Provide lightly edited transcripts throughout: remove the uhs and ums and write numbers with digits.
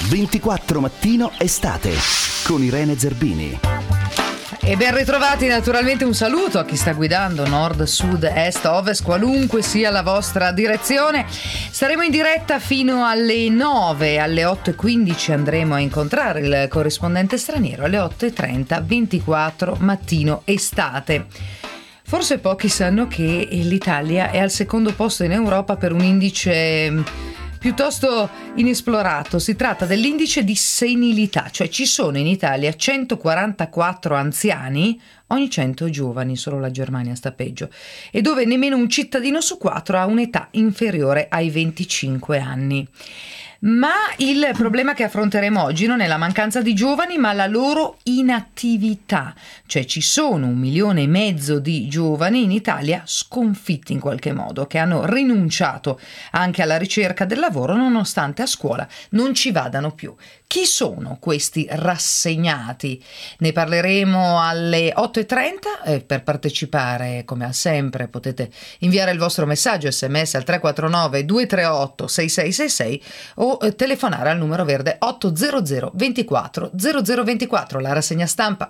24 Mattino Estate con Irene Zerbini. E ben ritrovati, naturalmente un saluto a chi sta guidando nord, sud, est, ovest, qualunque sia la vostra direzione. Staremo in diretta fino alle 9, alle 8:15 andremo a incontrare il corrispondente straniero, alle 8:30 24 Mattino Estate. Forse pochi sanno che l'Italia è al secondo posto in Europa per un indice piuttosto inesplorato. Si tratta dell'indice di senilità, cioè ci sono in Italia 144 anziani ogni 100 giovani, solo la Germania sta peggio, e dove nemmeno un cittadino su 4 ha un'età inferiore ai 25 anni. Ma il problema che affronteremo oggi non è la mancanza di giovani, ma la loro inattività. Cioè ci sono 1,5 milioni di giovani in Italia sconfitti in qualche modo, che hanno rinunciato anche alla ricerca del lavoro nonostante a scuola non ci vadano più. Chi sono questi rassegnati? Ne parleremo alle 8:30. Per partecipare, come sempre, potete inviare il vostro messaggio SMS al 349 238 6666 o telefonare al numero verde 800 24 0024. La rassegna stampa.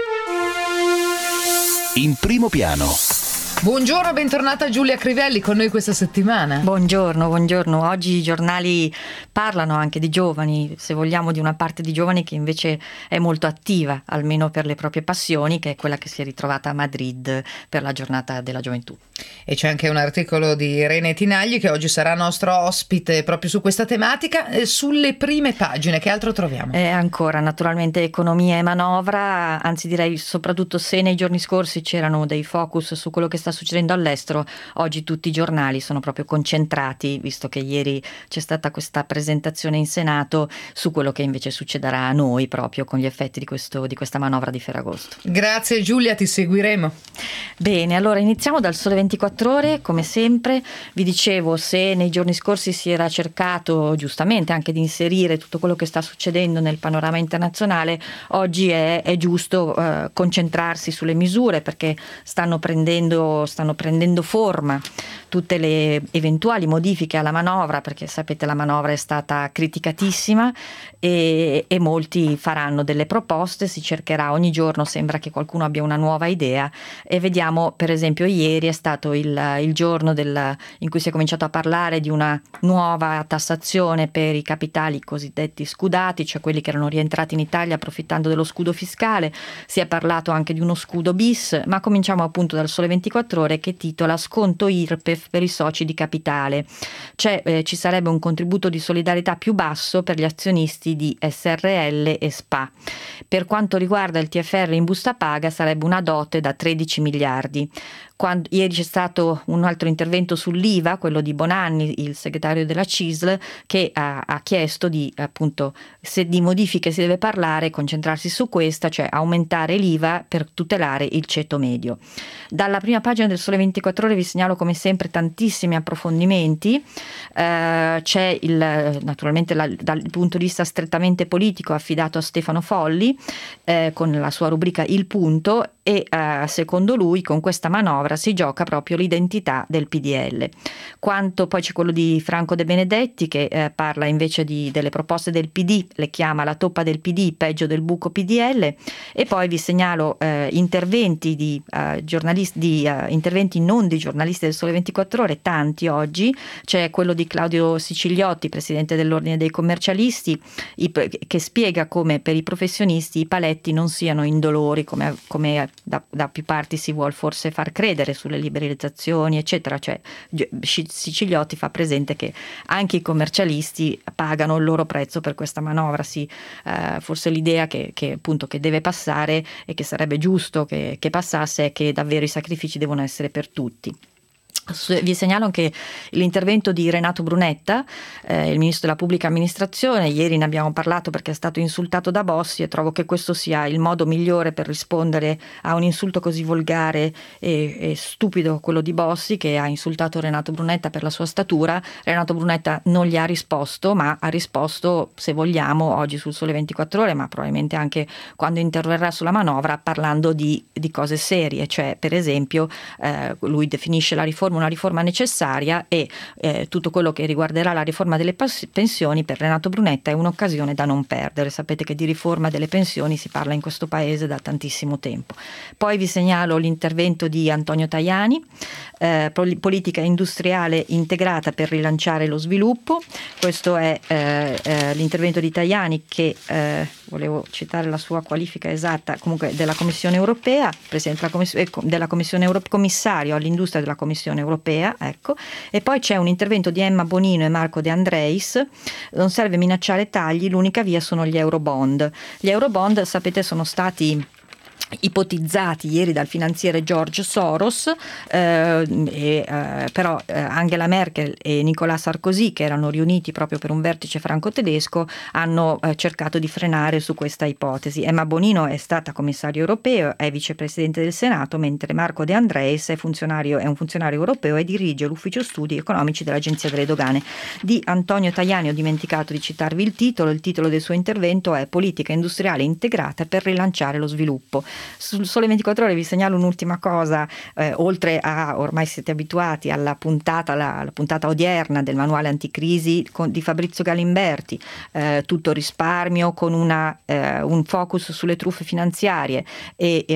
In primo piano. Buongiorno, bentornata Giulia Crivelli con noi questa settimana. Buongiorno. Oggi i giornali parlano anche di giovani, se vogliamo di una parte di giovani che invece è molto attiva, almeno per le proprie passioni, che è quella che si è ritrovata a Madrid per la giornata della gioventù. E c'è anche un articolo di Irene Tinagli che oggi sarà nostro ospite proprio su questa tematica. Sulle prime pagine che altro troviamo? Ancora naturalmente economia e manovra, anzi direi soprattutto se nei giorni scorsi c'erano dei focus su quello che sta succedendo all'estero, oggi tutti i giornali sono proprio concentrati, visto che ieri c'è stata questa presentazione in Senato, su quello che invece succederà a noi proprio con gli effetti di questa manovra di Ferragosto. Grazie Giulia, ti seguiremo. Bene, allora iniziamo dal Sole 24 Ore, come sempre. Vi dicevo, se nei giorni scorsi si era cercato giustamente anche di inserire tutto quello che sta succedendo nel panorama internazionale, oggi è giusto concentrarsi sulle misure, perché stanno prendendo forma tutte le eventuali modifiche alla manovra, perché sapete la manovra è stata criticatissima e molti faranno delle proposte, si cercherà ogni giorno, sembra che qualcuno abbia una nuova idea, e vediamo per esempio ieri è stato il giorno in cui si è cominciato a parlare di una nuova tassazione per i capitali cosiddetti scudati, cioè quelli che erano rientrati in Italia approfittando dello scudo fiscale. Si è parlato anche di uno scudo bis, ma cominciamo appunto dal Sole 24 Ore, che titola sconto IRPEF per i soci di capitale. Ci sarebbe un contributo di solidarietà più basso per gli azionisti di SRL e SPA. Per quanto riguarda il TFR in busta paga sarebbe una dote da 13 miliardi. Ieri c'è stato un altro intervento sull'IVA, quello di Bonanni, il segretario della CISL, che ha chiesto se di modifiche si deve parlare, concentrarsi su questa, cioè aumentare l'IVA per tutelare il ceto medio. Dalla prima pagina del Sole 24 Ore vi segnalo come sempre tantissimi approfondimenti. C'è naturalmente dal punto di vista strettamente politico affidato a Stefano Folli con la sua rubrica Il Punto, e secondo lui con questa manovra si gioca proprio l'identità del PDL. Poi c'è quello di Franco De Benedetti che parla invece delle proposte del PD, le chiama la toppa del PD, peggio del buco PDL, e poi vi segnalo interventi interventi non di giornalisti del Sole 24 Ore, tanti oggi. C'è quello di Claudio Sicilioti, presidente dell'Ordine dei Commercialisti, che spiega come per i professionisti i paletti non siano indolori come da più parti si vuol forse far credere sulle liberalizzazioni eccetera. Cioè Siciliotti fa presente che anche i commercialisti pagano il loro prezzo per questa manovra. Forse l'idea che appunto che deve passare e che sarebbe giusto che passasse è che davvero i sacrifici devono essere per tutti. Vi segnalo anche l'intervento di Renato Brunetta, il ministro della pubblica amministrazione. Ieri ne abbiamo parlato perché è stato insultato da Bossi, e trovo che questo sia il modo migliore per rispondere a un insulto così volgare e stupido, quello di Bossi, che ha insultato Renato Brunetta per la sua statura. Renato Brunetta non gli ha risposto, ma ha risposto, se vogliamo, oggi sul Sole 24 Ore, ma probabilmente anche quando interverrà sulla manovra, parlando di cose serie. Cioè, per esempio, lui definisce la riforma riforma, una riforma necessaria, e tutto quello che riguarderà la riforma delle pensioni per Renato Brunetta è un'occasione da non perdere. Sapete che di riforma delle pensioni si parla in questo paese da tantissimo tempo. Poi vi segnalo l'intervento di Antonio Tajani, politica industriale integrata per rilanciare lo sviluppo. Questo è l'intervento di Tajani, che volevo citare la sua qualifica esatta, comunque della Commissione Europea, presidente della Commissione commissario all'industria della Commissione Europea, ecco. E poi c'è un intervento di Emma Bonino e Marco De Andreis: non serve minacciare tagli, l'unica via sono gli Eurobond. Gli Eurobond, sapete, sono stati ipotizzati ieri dal finanziere George Soros, però Angela Merkel e Nicolas Sarkozy, che erano riuniti proprio per un vertice franco-tedesco, hanno cercato di frenare su questa ipotesi. Emma Bonino è stata commissario europeo, è vicepresidente del Senato, mentre Marco De Andreis è un funzionario europeo e dirige l'ufficio studi economici dell'Agenzia delle Dogane. Di Antonio Tajani ho dimenticato di citarvi il titolo del suo intervento è Politica industriale integrata per rilanciare lo sviluppo. Sul Sole 24 Ore vi segnalo un'ultima cosa, oltre a, ormai siete abituati alla puntata odierna del manuale anticrisi di Fabrizio Galimberti, tutto risparmio con un focus sulle truffe finanziarie, e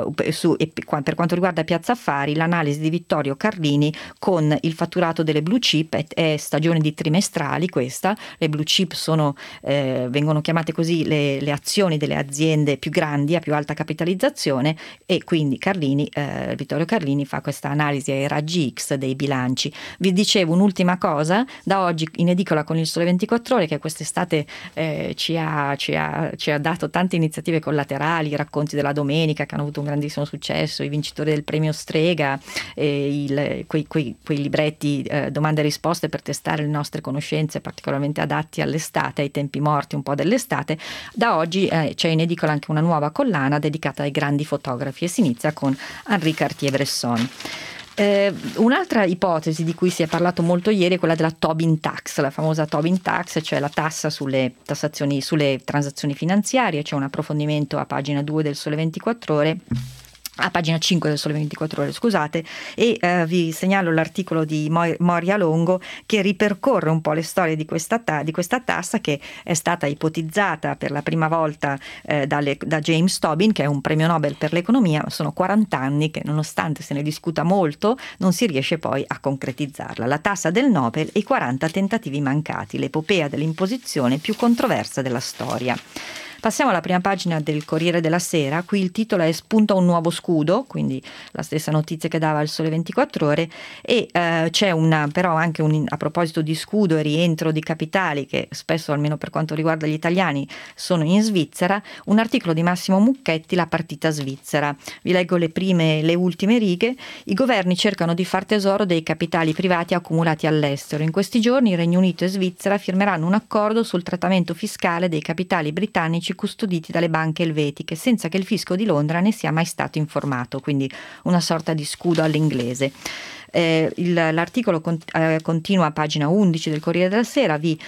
per quanto riguarda Piazza Affari l'analisi di Vittorio Carlini con il fatturato delle blue chip. È stagione di trimestrali questa, le blue chip vengono chiamate così le azioni delle aziende più grandi, a più alta capitalizzazione, e quindi Vittorio Carlini fa questa analisi ai raggi X dei bilanci. Vi dicevo un'ultima cosa, da oggi in edicola con il Sole 24 Ore, che quest'estate ci ha dato tante iniziative collaterali, i racconti della domenica che hanno avuto un grandissimo successo, i vincitori del premio Strega, quei libretti domande e risposte per testare le nostre conoscenze, particolarmente adatti all'estate, ai tempi morti un po' dell'estate. Da oggi c'è in edicola anche una nuova collana dedicata ai grandi fotografi, e si inizia con Henri Cartier-Bresson. Un'altra ipotesi di cui si è parlato molto ieri è quella della Tobin Tax, la famosa Tobin Tax, cioè la tassa sulle transazioni finanziarie. C'è un approfondimento a pagina 2 del Sole 24 Ore, a pagina 5 del Sole 24 Ore, scusate, e vi segnalo l'articolo di Moria Longo, che ripercorre un po' le storie di questa tassa, che è stata ipotizzata per la prima volta da James Tobin, che è un premio Nobel per l'economia. Sono 40 anni che, nonostante se ne discuta molto, non si riesce poi a concretizzarla. La tassa del Nobel e i 40 tentativi mancati, l'epopea dell'imposizione più controversa della storia. Passiamo alla prima pagina del Corriere della Sera. Qui il titolo è "Spunta un nuovo scudo", quindi la stessa notizia che dava il Sole 24 Ore, e c'è però anche a proposito di scudo e rientro di capitali, che spesso, almeno per quanto riguarda gli italiani, sono in Svizzera, un articolo di Massimo Mucchetti, La partita svizzera. Vi leggo le ultime righe. I governi cercano di far tesoro dei capitali privati accumulati all'estero. In questi giorni Regno Unito e Svizzera firmeranno un accordo sul trattamento fiscale dei capitali britannici custoditi dalle banche elvetiche, senza che il fisco di Londra ne sia mai stato informato, quindi una sorta di scudo all'inglese. L'articolo continua a pagina 11 del Corriere della Sera. Vi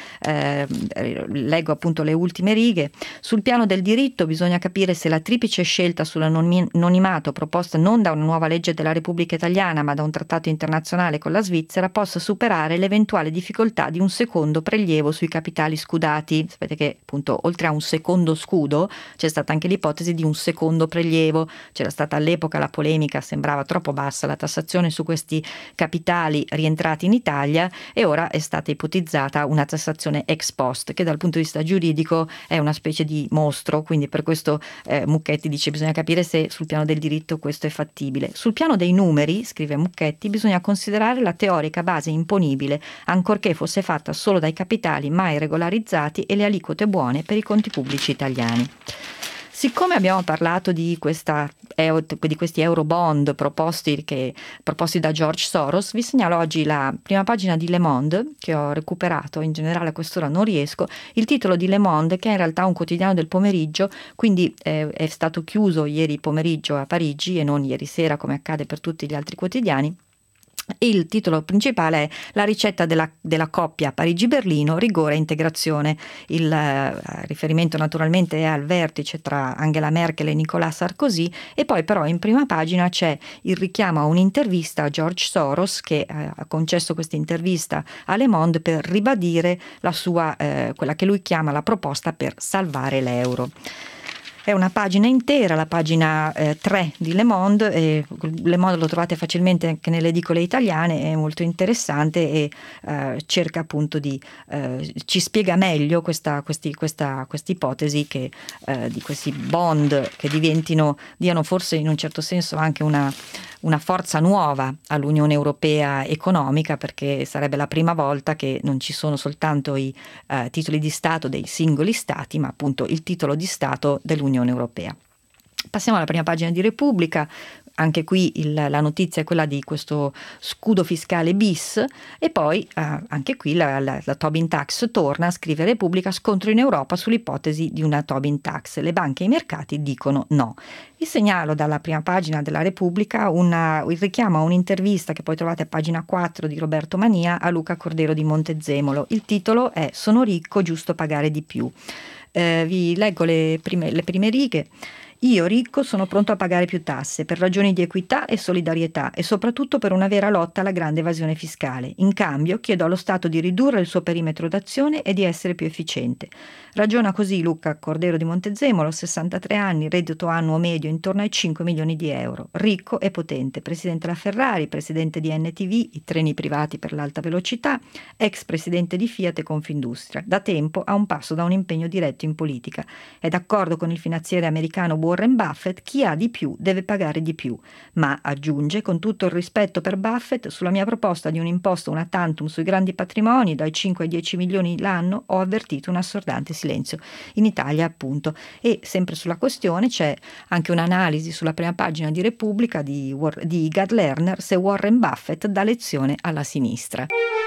leggo appunto le ultime righe. Sul piano del diritto bisogna capire se la triplice scelta sull'anonimato proposta non da una nuova legge della Repubblica Italiana ma da un trattato internazionale con la Svizzera possa superare l'eventuale difficoltà di un secondo prelievo sui capitali scudati. Sapete che appunto oltre a un secondo scudo c'è stata anche l'ipotesi di un secondo prelievo. C'era stata all'epoca la polemica, sembrava troppo bassa la tassazione su questi capitali rientrati in Italia, e ora è stata ipotizzata una tassazione ex post, che dal punto di vista giuridico è una specie di mostro. Quindi per questo Mucchetti dice bisogna capire se sul piano del diritto questo è fattibile. Sul piano dei numeri, scrive Mucchetti, bisogna considerare la teorica base imponibile, ancorché fosse fatta solo dai capitali mai regolarizzati e le aliquote buone per i conti pubblici italiani. Siccome abbiamo parlato di questi Eurobond proposti da George Soros, vi segnalo oggi la prima pagina di Le Monde, che ho recuperato, in generale a quest'ora non riesco. Il titolo di Le Monde, che è in realtà un quotidiano del pomeriggio, quindi è stato chiuso ieri pomeriggio a Parigi e non ieri sera come accade per tutti gli altri quotidiani, Il titolo principale è La ricetta della coppia Parigi-Berlino, rigore e integrazione. Il riferimento naturalmente è al vertice tra Angela Merkel e Nicolas Sarkozy, e poi però in prima pagina c'è il richiamo a un'intervista a George Soros, che ha concesso questa intervista a Le Monde per ribadire la sua, quella che lui chiama la proposta per salvare l'euro. È una pagina intera, la pagina 3 di Le Monde, e Le Monde lo trovate facilmente anche nelle edicole italiane, è molto interessante e cerca appunto ci spiega meglio questa ipotesi che di questi bond che diano forse in un certo senso anche una forza nuova all'Unione Europea economica, perché sarebbe la prima volta che non ci sono soltanto i titoli di Stato dei singoli Stati, ma appunto il titolo di Stato dell'Unione Europea. Passiamo alla prima pagina di Repubblica. Anche qui la notizia è quella di questo scudo fiscale bis, e poi anche qui la Tobin tax torna, scrive Repubblica, scontro in Europa sull'ipotesi di una Tobin tax, le banche e i mercati dicono no. Vi segnalo dalla prima pagina della Repubblica il richiamo a un'intervista che poi trovate a pagina 4 di Roberto Mania a Luca Cordero di Montezemolo. Il titolo è Sono ricco, giusto pagare di più. Vi leggo le prime righe. Io, ricco, sono pronto a pagare più tasse per ragioni di equità e solidarietà e soprattutto per una vera lotta alla grande evasione fiscale. In cambio, chiedo allo Stato di ridurre il suo perimetro d'azione e di essere più efficiente. Ragiona così Luca Cordero di Montezemolo, 63 anni, reddito annuo medio intorno ai 5 milioni di euro. Ricco e potente, presidente della Ferrari, presidente di NTV, i treni privati per l'alta velocità, ex presidente di Fiat e Confindustria. Da tempo a un passo da un impegno diretto in politica. È d'accordo con il finanziere americano Warren Buffett, chi ha di più deve pagare di più, ma aggiunge, con tutto il rispetto per Buffett, sulla mia proposta di un'imposta una tantum sui grandi patrimoni dai 5 ai 10 milioni l'anno ho avvertito un assordante silenzio in Italia, appunto. E sempre sulla questione c'è anche un'analisi sulla prima pagina di Repubblica di Gad Lerner, se Warren Buffett dà lezione alla sinistra.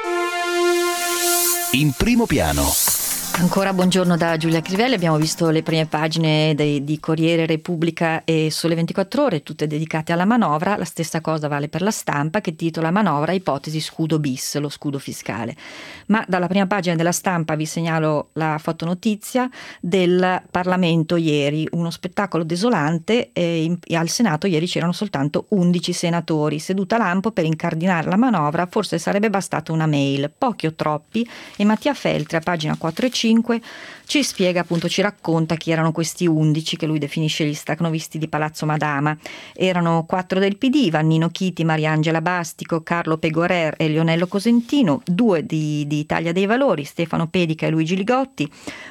In primo piano. Ancora buongiorno da Giulia Crivelli. Abbiamo visto le prime pagine di Corriere, Repubblica e Sole 24 Ore, tutte dedicate alla manovra. La stessa cosa vale per La Stampa, che titola Manovra, ipotesi scudo bis, lo scudo fiscale. Ma dalla prima pagina della Stampa vi segnalo la fotonotizia del Parlamento ieri, uno spettacolo desolante. Al Senato ieri c'erano soltanto 11 senatori. Seduta lampo per incardinare la manovra, forse sarebbe bastata una mail, pochi o troppi, e Mattia Feltri a pagina 4 e 5 ci spiega, appunto, ci racconta chi erano questi 11 che lui definisce gli stacnovisti di Palazzo Madama. Erano 4 del PD, Vannino Chiti, Mariangela Bastico, Carlo Pegorer e Lionello Cosentino, 2 di Italia dei Valori, Stefano Pedica e Luigi Ligotti,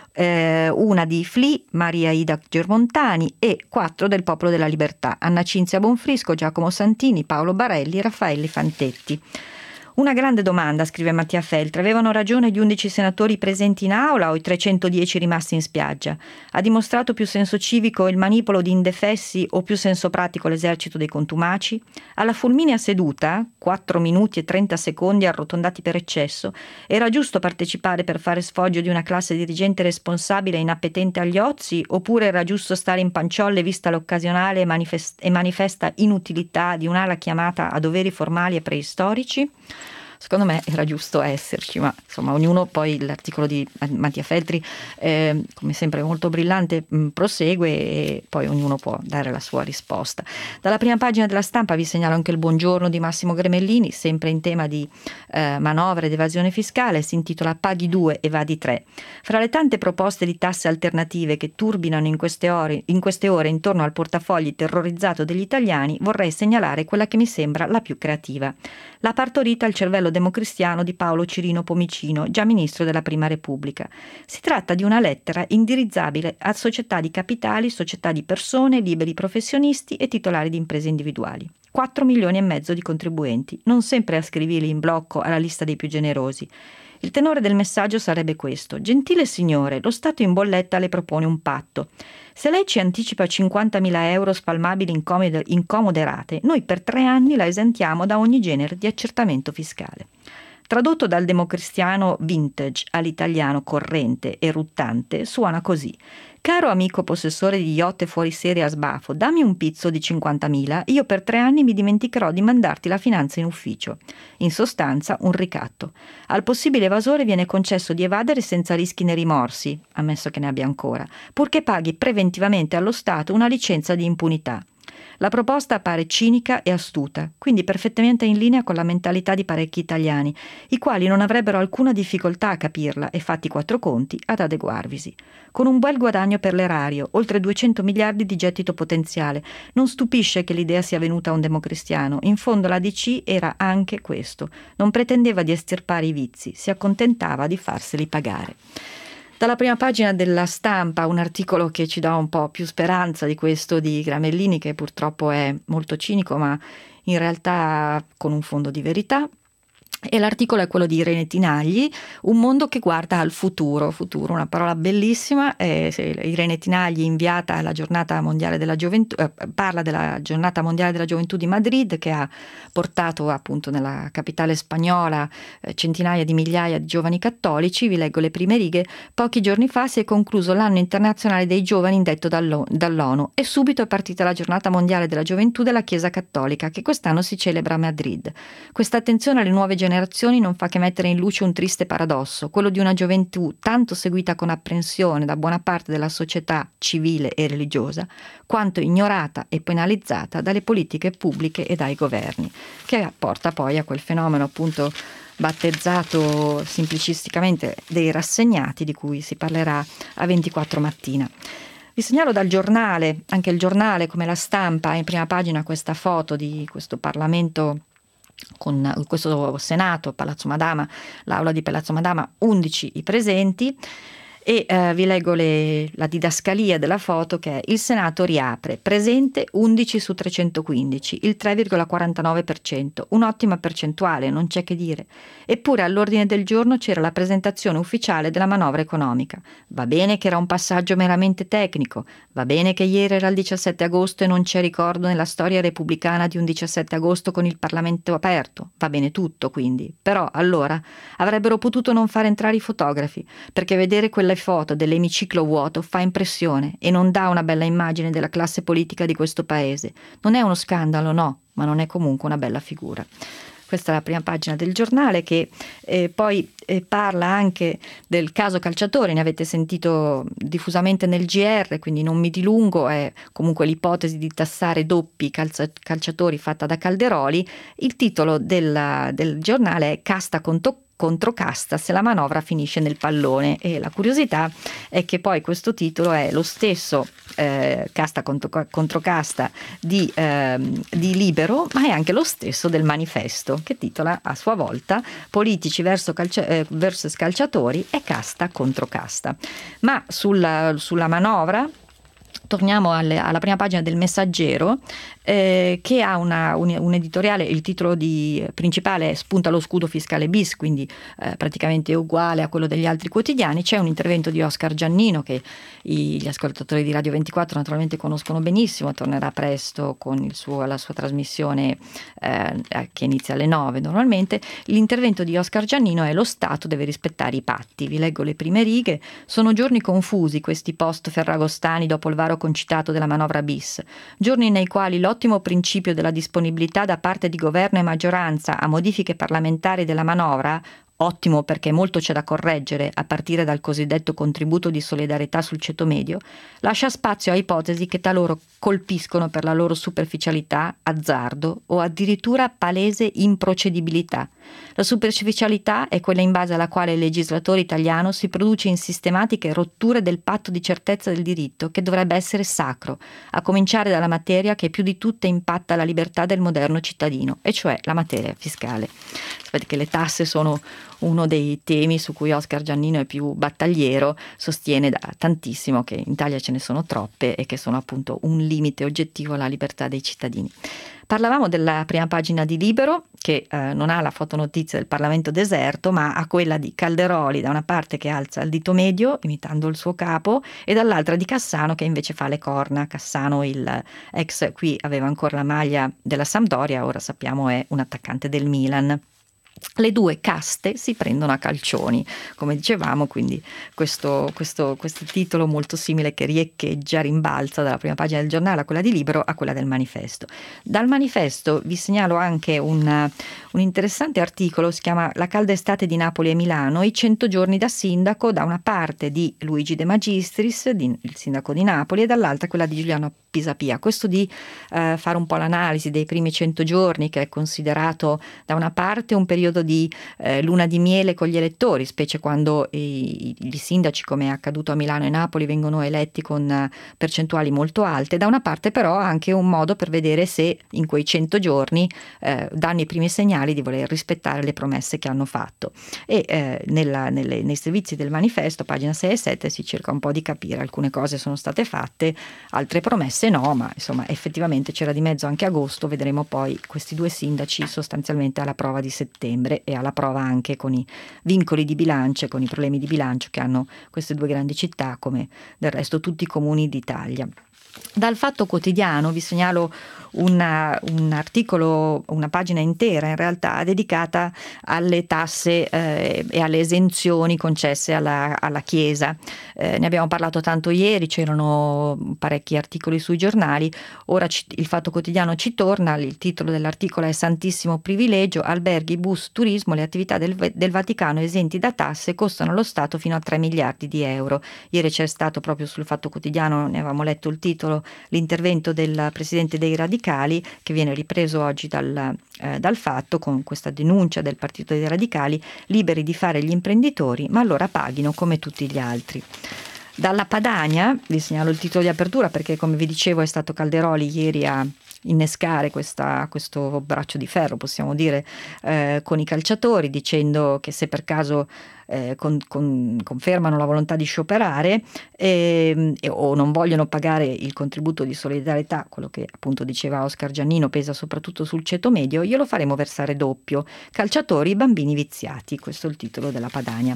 una di FLI, Maria Ida Germontani, e 4 del Popolo della Libertà, Anna Cinzia Bonfrisco, Giacomo Santini, Paolo Barelli, Raffaele Fantetti. Una grande domanda, scrive Mattia Feltri. Avevano ragione gli 11 senatori presenti in aula o i 310 rimasti in spiaggia? Ha dimostrato più senso civico il manipolo di indefessi o più senso pratico l'esercito dei contumaci? Alla fulminea seduta, 4 minuti e 30 secondi arrotondati per eccesso, era giusto partecipare per fare sfoggio di una classe dirigente responsabile e inappetente agli ozi, oppure era giusto stare in panciolle vista l'occasionale e manifesta inutilità di un'ala chiamata a doveri formali e preistorici? Secondo me era giusto esserci, ma insomma ognuno, poi l'articolo di Mattia Feltri come sempre molto brillante prosegue e poi ognuno può dare la sua risposta. Dalla prima pagina della Stampa vi segnalo anche il buongiorno di Massimo Gremellini, sempre in tema di manovre ed evasione fiscale, si intitola Paghi 2 e vadi 3. Fra le tante proposte di tasse alternative che turbinano in queste ore intorno al portafogli terrorizzato degli italiani, vorrei segnalare quella che mi sembra la più creativa. La partorita al cervello democristiano di Paolo Cirino Pomicino, già ministro della Prima Repubblica. Si tratta di una lettera indirizzabile a società di capitali, società di persone, liberi professionisti e titolari di imprese individuali. 4 milioni e mezzo di contribuenti, non sempre ascrivibili in blocco alla lista dei più generosi. Il tenore del messaggio sarebbe questo: gentile signore, lo Stato in bolletta le propone un patto. Se lei ci anticipa 50.000 euro spalmabili in comode rate, noi per 3 anni la esentiamo da ogni genere di accertamento fiscale. Tradotto dal democristiano vintage all'italiano corrente e ruttante, suona così: caro amico possessore di yacht fuori serie a sbafo, dammi un pizzo di 50.000, io per 3 anni mi dimenticherò di mandarti la finanza in ufficio. In sostanza, un ricatto. Al possibile evasore viene concesso di evadere senza rischi né rimorsi, ammesso che ne abbia ancora, purché paghi preventivamente allo Stato una licenza di impunità. La proposta appare cinica e astuta, quindi perfettamente in linea con la mentalità di parecchi italiani, i quali non avrebbero alcuna difficoltà a capirla e, fatti 4 conti, ad adeguarvisi. Con un bel guadagno per l'erario, oltre 200 miliardi di gettito potenziale, non stupisce che l'idea sia venuta a un democristiano. In fondo la DC era anche questo, non pretendeva di estirpare i vizi, si accontentava di farseli pagare. Dalla prima pagina della Stampa un articolo che ci dà un po' più speranza di questo di Gramellini, che purtroppo è molto cinico ma in realtà con un fondo di verità. E l'articolo è quello di Irene Tinagli, Un mondo che guarda al futuro, una parola bellissima. Irene Tinagli, inviata alla giornata mondiale della gioventù, parla della giornata mondiale della gioventù di Madrid, che ha portato appunto nella capitale spagnola centinaia di migliaia di giovani cattolici. Vi leggo le prime righe. Pochi giorni fa si è concluso l'anno internazionale dei giovani indetto dall'ONU e subito è partita la giornata mondiale della gioventù della Chiesa Cattolica, che quest'anno si celebra a Madrid. Questa attenzione alle nuove generazioni non fa che mettere in luce un triste paradosso, quello di una gioventù tanto seguita con apprensione da buona parte della società civile e religiosa, quanto ignorata e penalizzata dalle politiche pubbliche e dai governi, che porta poi a quel fenomeno appunto battezzato semplicisticamente dei rassegnati, di cui si parlerà a 24 mattina. Vi segnalo dal giornale, anche il giornale come la Stampa, in prima pagina questa foto di questo Parlamento con questo Senato, Palazzo Madama, l'aula di Palazzo Madama, 11 i presenti. E vi leggo la didascalia della foto, che è: il Senato riapre, presente 11 su 315, il 3,49%, un'ottima percentuale, non c'è che dire. Eppure all'ordine del giorno c'era la presentazione ufficiale della manovra economica. Va bene che era un passaggio meramente tecnico, va bene che ieri era il 17 agosto e non c'è ricordo nella storia repubblicana di un 17 agosto con il Parlamento aperto, va bene tutto quindi, però allora avrebbero potuto non far entrare i fotografi, perché vedere quella foto dell'emiciclo vuoto fa impressione e non dà una bella immagine della classe politica di questo paese. Non è uno scandalo, no, ma non è comunque una bella figura. Questa è la prima pagina del giornale, che poi parla anche del caso Calciatori. Ne avete sentito diffusamente nel GR, quindi non mi dilungo. È comunque l'ipotesi di tassare doppi calciatori fatta da Calderoli. Il titolo del giornale è Casta contro casta se la manovra finisce nel pallone, e la curiosità è che poi questo titolo è lo stesso casta contro casta di Libero, ma è anche lo stesso del Manifesto, che titola a sua volta Politici versus calciatori e casta contro casta. Ma sulla manovra torniamo alla prima pagina del Messaggero, che ha un editoriale. Il titolo principale è Spunta lo scudo fiscale bis, quindi praticamente uguale a quello degli altri quotidiani. C'è un intervento di Oscar Giannino, che gli ascoltatori di Radio 24 naturalmente conoscono benissimo, tornerà presto con la sua trasmissione che inizia alle 9 normalmente. L'intervento di Oscar Giannino è: lo Stato deve rispettare i patti. Vi leggo le prime righe. Sono giorni confusi questi post ferragostani dopo il varo concitato della manovra bis, giorni nei quali l'ottimo principio della disponibilità da parte di governo e maggioranza a modifiche parlamentari della manovra, ottimo perché molto c'è da correggere a partire dal cosiddetto contributo di solidarietà sul ceto medio, lascia spazio a ipotesi che talora colpiscono per la loro superficialità, azzardo o addirittura palese improcedibilità. La superficialità è quella in base alla quale il legislatore italiano si produce in sistematiche rotture del patto di certezza del diritto, che dovrebbe essere sacro, a cominciare dalla materia che più di tutte impatta la libertà del moderno cittadino, e cioè la materia fiscale. Sapete che le tasse sono uno dei temi su cui Oscar Giannino è più battagliero, sostiene da tantissimo che in Italia ce ne sono troppe e che sono appunto un limite oggettivo alla libertà dei cittadini. Parlavamo della prima pagina di Libero, che non ha la fotonotizia del Parlamento deserto, ma ha quella di Calderoli da una parte, che alza il dito medio imitando il suo capo, e dall'altra di Cassano, che invece fa le corna. Cassano, il ex, qui aveva ancora la maglia della Sampdoria, ora sappiamo è un attaccante del Milan. le due caste si prendono a calcioni, come dicevamo, quindi questo titolo molto simile che riecheggia, rimbalza dalla prima pagina del giornale a quella di Libero a quella del Manifesto. Dal Manifesto vi segnalo anche un interessante articolo, si chiama La calda estate di Napoli e Milano, i 100 giorni da sindaco, da una parte di Luigi De Magistris, il sindaco di Napoli, e dall'altra quella di Giuliano Pisapia. Questo di fare un po' l'analisi dei primi 100 giorni, che è considerato da una parte un periodo di luna di miele con gli elettori, specie quando i sindaci, come è accaduto a Milano e Napoli, vengono eletti con percentuali molto alte, da una parte però anche un modo per vedere se in quei 100 giorni danno i primi segnali di voler rispettare le promesse che hanno fatto. E nei servizi del Manifesto, pagina 6 e 7, si cerca un po' di capire: alcune cose sono state fatte, altre promesse no, ma insomma effettivamente c'era di mezzo anche agosto. Vedremo poi questi due sindaci sostanzialmente alla prova di settembre e alla prova anche con i vincoli di bilancio e con i problemi di bilancio che hanno queste due grandi città, come del resto tutti i comuni d'Italia. Dal Fatto Quotidiano vi segnalo un articolo, una pagina intera in realtà, dedicata alle tasse e alle esenzioni concesse alla Chiesa. Ne abbiamo parlato tanto ieri, c'erano parecchi articoli sui giornali, ora il Fatto Quotidiano ci torna, il titolo dell'articolo è Santissimo privilegio, alberghi, bus, turismo, le attività del Vaticano esenti da tasse costano allo Stato fino a 3 miliardi di euro. Ieri c'è stato proprio sul Fatto Quotidiano, ne avevamo letto il titolo, l'intervento del presidente dei Radicali, che viene ripreso oggi dal Fatto, con questa denuncia del partito dei Radicali: liberi di fare gli imprenditori, ma allora paghino come tutti gli altri. Dalla Padania vi segnalo il titolo di apertura, perché come vi dicevo è stato Calderoli ieri a innescare questo braccio di ferro, possiamo dire, con i calciatori, dicendo che se per caso confermano la volontà di scioperare o non vogliono pagare il contributo di solidarietà, quello che appunto diceva Oscar Giannino pesa soprattutto sul ceto medio, glielo faremo versare doppio. Calciatori, bambini viziati, questo è il titolo della Padania.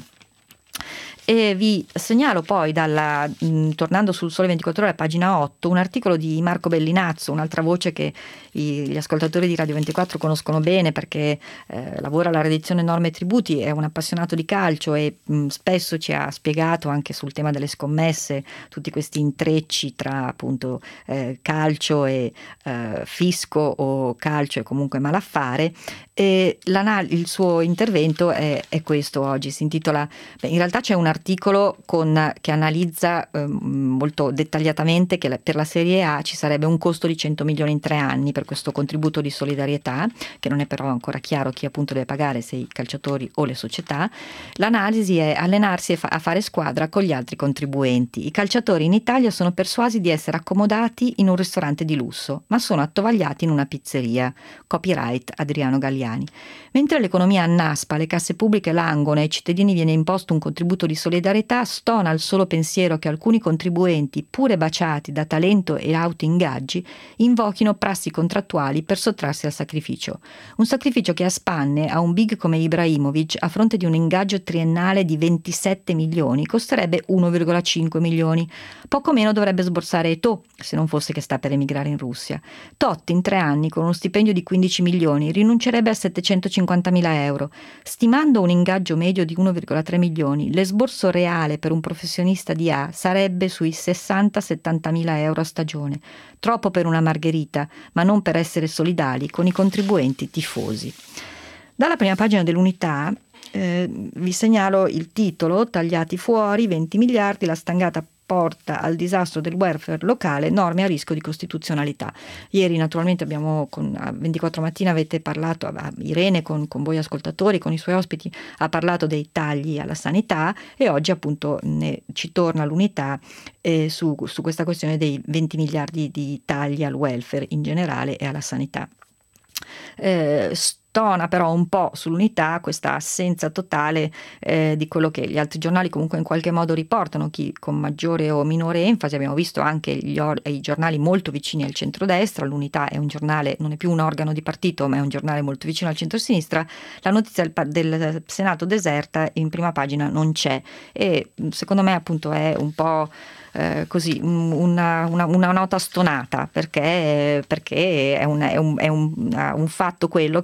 E vi segnalo poi, tornando sul Sole 24 Ore, pagina 8, un articolo di Marco Bellinazzo, un'altra voce che gli ascoltatori di Radio 24 conoscono bene, perché lavora alla redazione Norme e Tributi, è un appassionato di calcio e spesso ci ha spiegato anche sul tema delle scommesse tutti questi intrecci tra appunto calcio e fisco, o calcio e comunque malaffare. E il suo intervento è questo oggi, si intitola, in realtà c'è un articolo che analizza molto dettagliatamente che per la Serie A ci sarebbe un costo di 100 milioni in 3 anni per questo contributo di solidarietà, che non è però ancora chiaro chi appunto deve pagare, se i calciatori o le società. L'analisi è allenarsi a fare squadra con gli altri contribuenti. I calciatori in Italia sono persuasi di essere accomodati in un ristorante di lusso, ma sono attovagliati in una pizzeria. Copyright Adriano Galliani. Mentre l'economia annaspa, le casse pubbliche languono e ai cittadini viene imposto un contributo di solidarietà, stona il solo pensiero che alcuni contribuenti, pure baciati da talento e auto-ingaggi, invochino prassi contrattuali per sottrarsi al sacrificio. Un sacrificio che a spanne a un big come Ibrahimovic, a fronte di un ingaggio triennale di 27 milioni, costerebbe 1,5 milioni. Poco meno dovrebbe sborsare Eto'o, se non fosse che sta per emigrare in Russia. Totti in 3 anni, con uno stipendio di 15 milioni, rinuncerebbe a 750.000 euro. Stimando un ingaggio medio di 1,3 milioni, l'esborso reale per un professionista di A sarebbe sui 60-70.000 euro a stagione. Troppo per una margherita, ma non per essere solidali con i contribuenti tifosi. Dalla prima pagina dell'Unità vi segnalo il titolo: tagliati fuori 20 miliardi, la stangata porta al disastro del welfare locale, norme a rischio di costituzionalità. Ieri naturalmente a 24 mattina avete parlato, Irene con voi ascoltatori, con i suoi ospiti, ha parlato dei tagli alla sanità, e oggi appunto ci torna l'Unità su questa questione dei 20 miliardi di tagli al welfare in generale e alla sanità. Stona però un po' sull'Unità questa assenza totale di quello che gli altri giornali comunque in qualche modo riportano, chi con maggiore o minore enfasi. Abbiamo visto anche i giornali molto vicini al centrodestra. L'Unità è un giornale, non è più un organo di partito, ma è un giornale molto vicino al centrosinistra. La notizia del Senato deserta in prima pagina non c'è, e secondo me appunto è un po' così una nota stonata, perché è un fatto quello che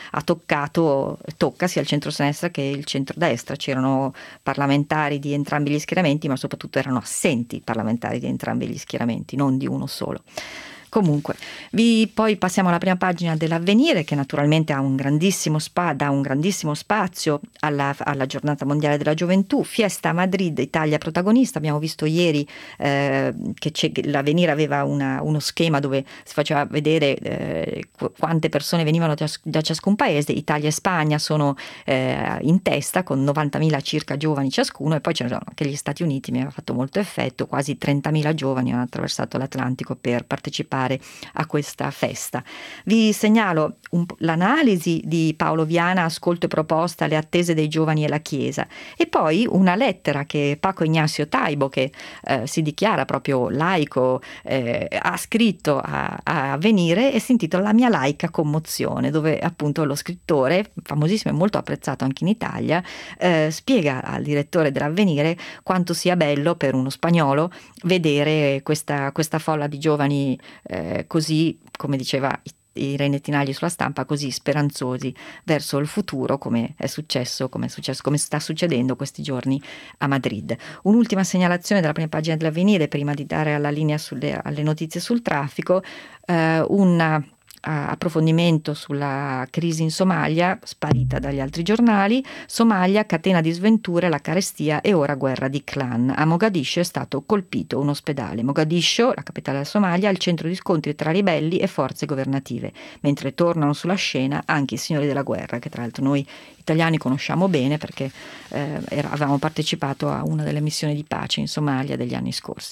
tocca sia il centro-sinistra che il centro-destra. C'erano parlamentari di entrambi gli schieramenti, ma soprattutto erano assenti parlamentari di entrambi gli schieramenti, non di uno solo. Comunque, poi passiamo alla prima pagina dell'Avvenire, che naturalmente ha dà un grandissimo spazio alla Giornata Mondiale della Gioventù. Fiesta a Madrid, Italia protagonista. Abbiamo visto ieri che l'Avvenire aveva uno schema dove si faceva vedere quante persone venivano da ciascun paese. Italia e Spagna sono in testa con 90.000 circa giovani ciascuno, e poi c'erano anche gli Stati Uniti, mi aveva fatto molto effetto, quasi 30.000 giovani hanno attraversato l'Atlantico per partecipare a questa festa. Vi segnalo l'analisi di Paolo Viana, Ascolto e proposta, le attese dei giovani e la Chiesa, e poi una lettera che Paco Ignacio Taibo, che si dichiara proprio laico, ha scritto a Avvenire, e si intitola La mia laica commozione, dove appunto lo scrittore, famosissimo e molto apprezzato anche in Italia, spiega al direttore dell'Avvenire quanto sia bello per uno spagnolo vedere questa folla di giovani così, come diceva Irene Tinagli sulla Stampa, così speranzosi verso il futuro, come sta succedendo questi giorni a Madrid. Un'ultima segnalazione della prima pagina dell'Avvenire prima di dare alla linea alle notizie sul traffico, un approfondimento sulla crisi in Somalia, sparita dagli altri giornali. Somalia, catena di sventure, la carestia e ora guerra di clan. A Mogadiscio è stato colpito un ospedale. Mogadiscio, la capitale della Somalia, al centro di scontri tra ribelli e forze governative, mentre tornano sulla scena anche i signori della guerra, che tra l'altro noi italiani conosciamo bene perché avevamo partecipato a una delle missioni di pace in Somalia degli anni scorsi.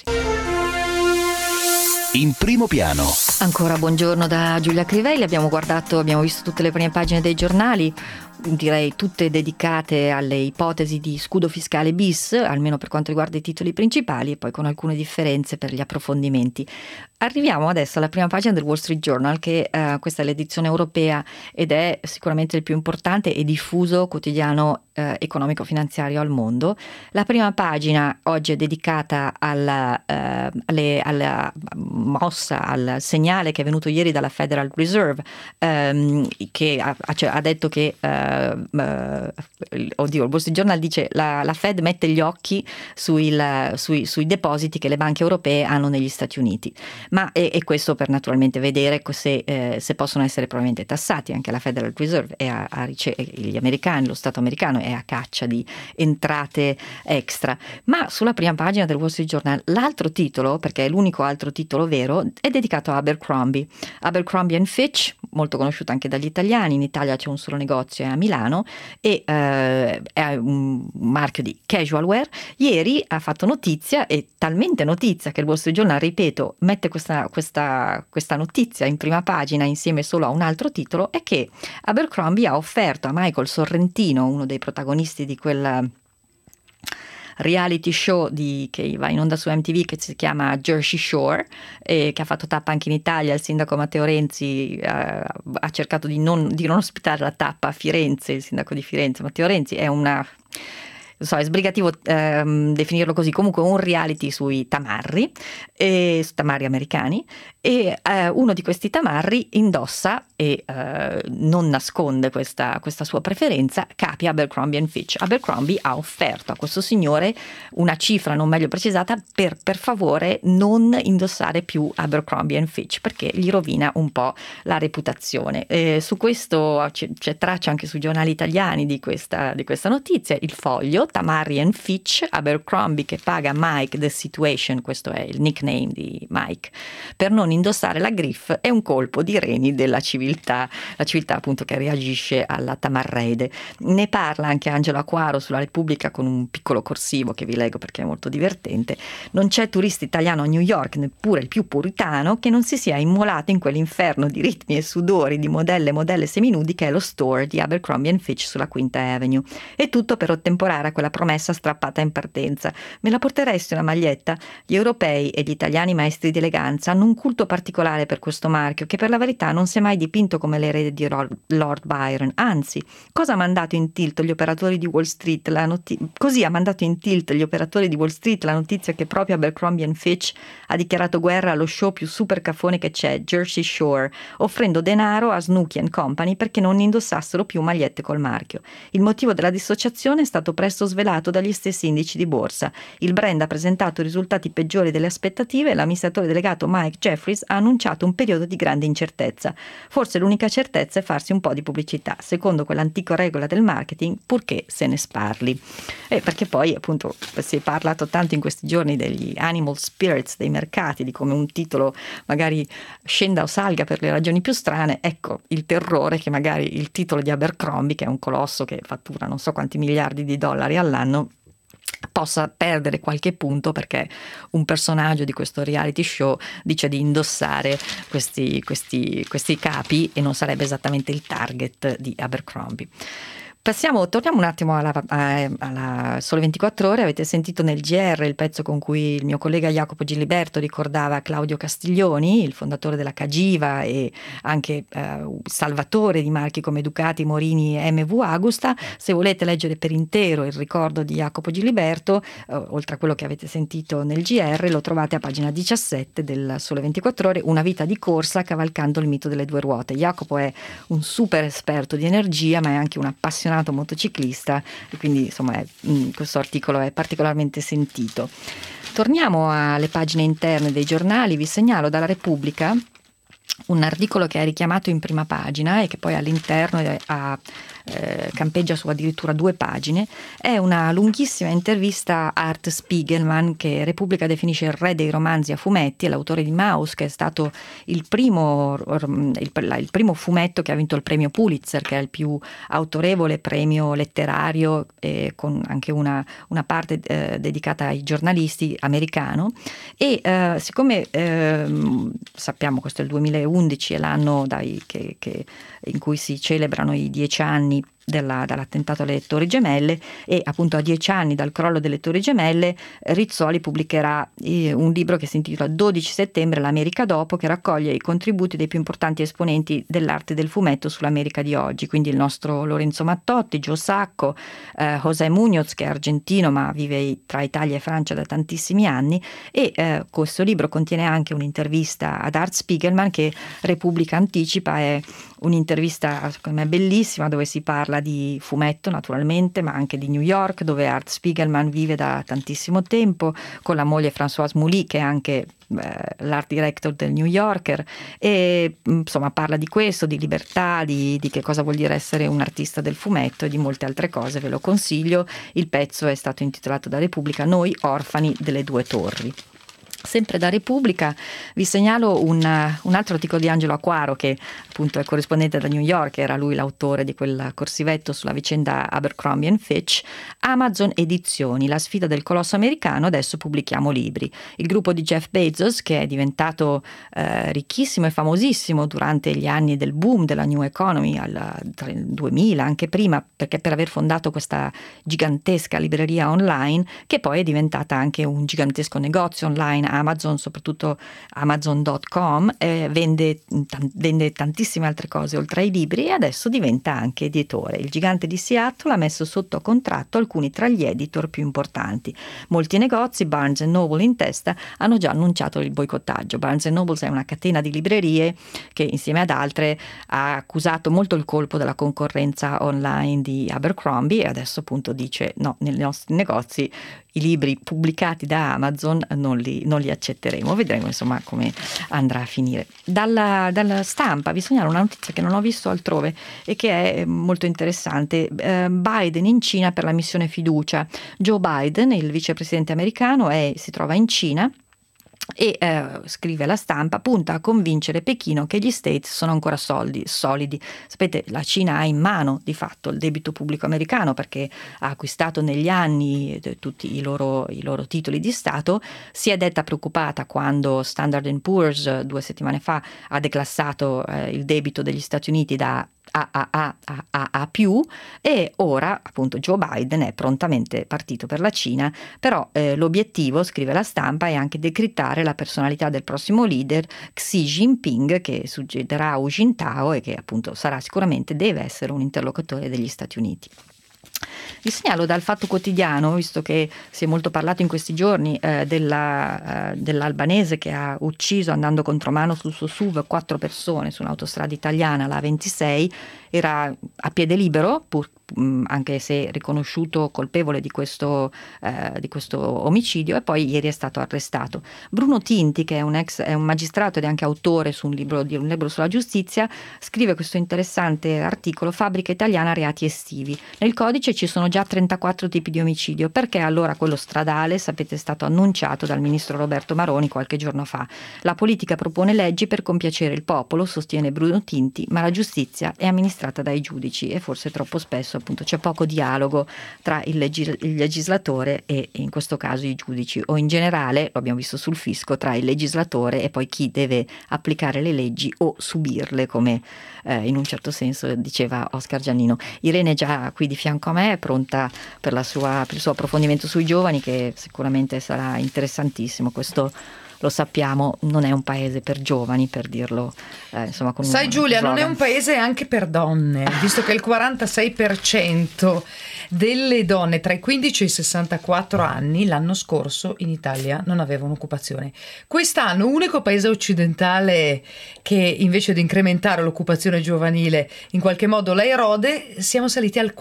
In primo piano. Ancora buongiorno da Giulia Crivelli. Abbiamo visto tutte le prime pagine dei giornali, direi tutte dedicate alle ipotesi di scudo fiscale bis, almeno per quanto riguarda i titoli principali, e poi con alcune differenze per gli approfondimenti. Arriviamo adesso alla prima pagina del Wall Street Journal, che questa è l'edizione europea ed è sicuramente il più importante e diffuso quotidiano economico-finanziario al mondo. La prima pagina oggi è dedicata alla mossa, al segnale che è venuto ieri dalla Federal Reserve, che ha detto che il Wall Street Journal dice la Fed mette gli occhi sui depositi che le banche europee hanno negli Stati Uniti, ma è questo per naturalmente vedere se possono essere probabilmente tassati. Anche la Federal Reserve gli americani, lo Stato americano è a caccia di entrate extra. Ma sulla prima pagina del Wall Street Journal l'altro titolo, perché è l'unico altro titolo vero, è dedicato a Abercrombie & Fitch, molto conosciuta anche dagli italiani. In Italia c'è un solo negozio, è a Milano, e è un marchio di casual wear. Ieri ha fatto notizia, e talmente notizia che il Wall Street Journal, ripeto, mette questa notizia in prima pagina insieme solo a un altro titolo, è che Abercrombie ha offerto a Michael Sorrentino, uno dei protagonisti di quel reality show che va in onda su MTV, che si chiama Jersey Shore, che ha fatto tappa anche in Italia. Il sindaco Matteo Renzi ha cercato di non ospitare la tappa a Firenze. Il sindaco di Firenze, Matteo Renzi, è è sbrigativo definirlo così, comunque un reality sui tamarri americani, e uno di questi tamarri indossa e non nasconde questa sua preferenza capi Abercrombie & Fitch. Abercrombie ha offerto a questo signore una cifra non meglio precisata per favore non indossare più Abercrombie & Fitch, perché gli rovina un po' la reputazione. Su questo c'è traccia anche sui giornali italiani di questa notizia. Il Foglio: Tamarri & Fitch, Abercrombie che paga Mike the Situation, questo è il nickname di Mike, per non indossare la Griff, è un colpo di reni della civiltà, la civiltà appunto che reagisce alla tamarrede. Ne parla anche Angelo Acquaro sulla Repubblica con un piccolo corsivo che vi leggo perché è molto divertente. Non c'è turista italiano a New York, neppure il più puritano, che non si sia immolato in quell'inferno di ritmi e sudori di modelle seminudi che è lo store di Abercrombie & Fitch sulla Quinta Avenue. E tutto per ottemperare quella promessa strappata in partenza. Me la porteresti una maglietta? Gli europei e gli italiani maestri di eleganza hanno un culto particolare per questo marchio, che per la verità non si è mai dipinto come l'erede di Lord Byron. Anzi, cosa ha mandato in tilt gli operatori di Wall Street così ha mandato in tilt gli operatori di Wall Street la notizia che proprio Abercrombie Fitch ha dichiarato guerra allo show più super caffone che c'è, Jersey Shore, offrendo denaro a Snooki & Company perché non indossassero più magliette col marchio. Il motivo della dissociazione è stato presto svelato dagli stessi indici di borsa. Il brand ha presentato risultati peggiori delle aspettative e l'amministratore delegato Mike Jeffries ha annunciato un periodo di grande incertezza. Forse l'unica certezza è farsi un po' di pubblicità, secondo quell'antica regola del marketing, purché se ne sparli. Perché poi appunto si è parlato tanto in questi giorni degli animal spirits dei mercati, di come un titolo magari scenda o salga per le ragioni più strane. Ecco il terrore che magari il titolo di Abercrombie, che è un colosso che fattura non so quanti miliardi di dollari all'anno, possa perdere qualche punto perché un personaggio di questo reality show dice di indossare questi capi e non sarebbe esattamente il target di Abercrombie. Torniamo un attimo alla Sole 24 Ore. Avete sentito nel GR il pezzo con cui il mio collega Jacopo Giliberto ricordava Claudio Castiglioni, il fondatore della Cagiva e anche salvatore di marchi come Ducati, Morini e MV Agusta. Se volete leggere per intero il ricordo di Jacopo Giliberto, oltre a quello che avete sentito nel GR, lo trovate a pagina 17 del Sole 24 Ore, Una vita di corsa cavalcando il mito delle due ruote. Jacopo è un super esperto di energia, ma è anche un appassionato motociclista e quindi insomma questo articolo è particolarmente sentito. Torniamo alle pagine interne dei giornali. Vi segnalo dalla Repubblica un articolo che è richiamato in prima pagina e che poi all'interno campeggia su addirittura 2 pagine. È una lunghissima intervista a Art Spiegelman, che Repubblica definisce il re dei romanzi a fumetti, è l'autore di Maus, che è stato il primo fumetto che ha vinto il premio Pulitzer, che è il più autorevole premio letterario, con anche una parte dedicata ai giornalisti, americano. E siccome sappiamo questo è il 2011, è l'anno in cui si celebrano i 10 anni dall'attentato alle Torri Gemelle, e appunto a 10 anni dal crollo delle Torri Gemelle Rizzoli pubblicherà un libro che si intitola 12 settembre, l'America dopo, che raccoglie i contributi dei più importanti esponenti dell'arte del fumetto sull'America di oggi, quindi il nostro Lorenzo Mattotti, Joe Sacco, José Muñoz, che è argentino ma vive tra Italia e Francia da tantissimi anni, e questo libro contiene anche un'intervista ad Art Spiegelman che Repubblica anticipa. È un'intervista secondo me bellissima, dove si parla di fumetto naturalmente, ma anche di New York, dove Art Spiegelman vive da tantissimo tempo, con la moglie Françoise Mouly, che è anche l'art director del New Yorker, e insomma parla di questo, di libertà, di che cosa vuol dire essere un artista del fumetto e di molte altre cose. Ve lo consiglio. Il pezzo è stato intitolato da Repubblica Noi orfani delle due torri. Sempre da Repubblica vi segnalo un altro articolo di Angelo Acquaro, che appunto è corrispondente da New York, era lui l'autore di quel corsivetto sulla vicenda Abercrombie Fitch. Amazon Edizioni, la sfida del colosso americano, adesso pubblichiamo libri. Il gruppo di Jeff Bezos, che è diventato ricchissimo e famosissimo durante gli anni del boom della New Economy, al 2000, anche prima, perché per aver fondato questa gigantesca libreria online, che poi è diventata anche un gigantesco negozio online, Amazon, soprattutto Amazon.com, vende tantissime altre cose oltre ai libri, e adesso diventa anche editore. Il gigante di Seattle ha messo sotto contratto alcuni tra gli editor più importanti. Molti negozi, Barnes & Noble in testa, hanno già annunciato il boicottaggio. Barnes & Noble è una catena di librerie che insieme ad altre ha accusato molto il colpo della concorrenza online di Abercrombie, e adesso appunto dice no, nei nostri negozi i libri pubblicati da Amazon non li accetteremo. Vedremo insomma come andrà a finire. Dalla Stampa vi segnalo una notizia che non ho visto altrove e che è molto interessante. Biden in Cina per la missione fiducia. Joe Biden, il vicepresidente americano, si trova in Cina e scrive la Stampa, punta a convincere Pechino che gli States sono ancora solidi. Sapete, la Cina ha in mano di fatto il debito pubblico americano, perché ha acquistato negli anni tutti i loro titoli di Stato. Si è detta preoccupata quando Standard & Poor's 2 settimane fa ha declassato il debito degli Stati Uniti da più, e ora appunto Joe Biden è prontamente partito per la Cina, però l'obiettivo, scrive la Stampa, è anche decrittare la personalità del prossimo leader Xi Jinping, che succederà a Hu Jintao e che appunto sarà sicuramente, deve essere un interlocutore degli Stati Uniti. Vi segnalo dal Fatto Quotidiano, visto che si è molto parlato in questi giorni dell'albanese che ha ucciso andando contromano sul suo SUV 4 persone su un'autostrada italiana, la 26, era a piede libero, anche se riconosciuto colpevole di questo omicidio, e poi ieri è stato arrestato. Bruno Tinti, che è un magistrato ed è anche autore di un libro sulla giustizia, scrive questo interessante articolo: Fabbrica italiana reati estivi. Nel codice ci sono già 34 tipi di omicidio, perché allora quello stradale, sapete, è stato annunciato dal ministro Roberto Maroni qualche giorno fa. La politica propone leggi per compiacere il popolo, sostiene Bruno Tinti, ma la giustizia è amministrata dai giudici e forse troppo spesso appunto c'è poco dialogo tra il legislatore e in questo caso i giudici, o in generale, lo abbiamo visto sul fisco, tra il legislatore e poi chi deve applicare le leggi o subirle, come in un certo senso diceva Oscar Giannino. Irene è già qui di fianco a me, è pronta per il suo approfondimento sui giovani, che sicuramente sarà interessantissimo. Questo, lo sappiamo, non è un paese per giovani, per dirlo insomma con Sai Giulia, slogan. non è un paese anche per donne, visto che il 46% delle donne tra i 15 e i 64 anni l'anno scorso in Italia non aveva un'occupazione. Quest'anno, unico paese occidentale che invece di incrementare l'occupazione giovanile in qualche modo la erode, siamo saliti al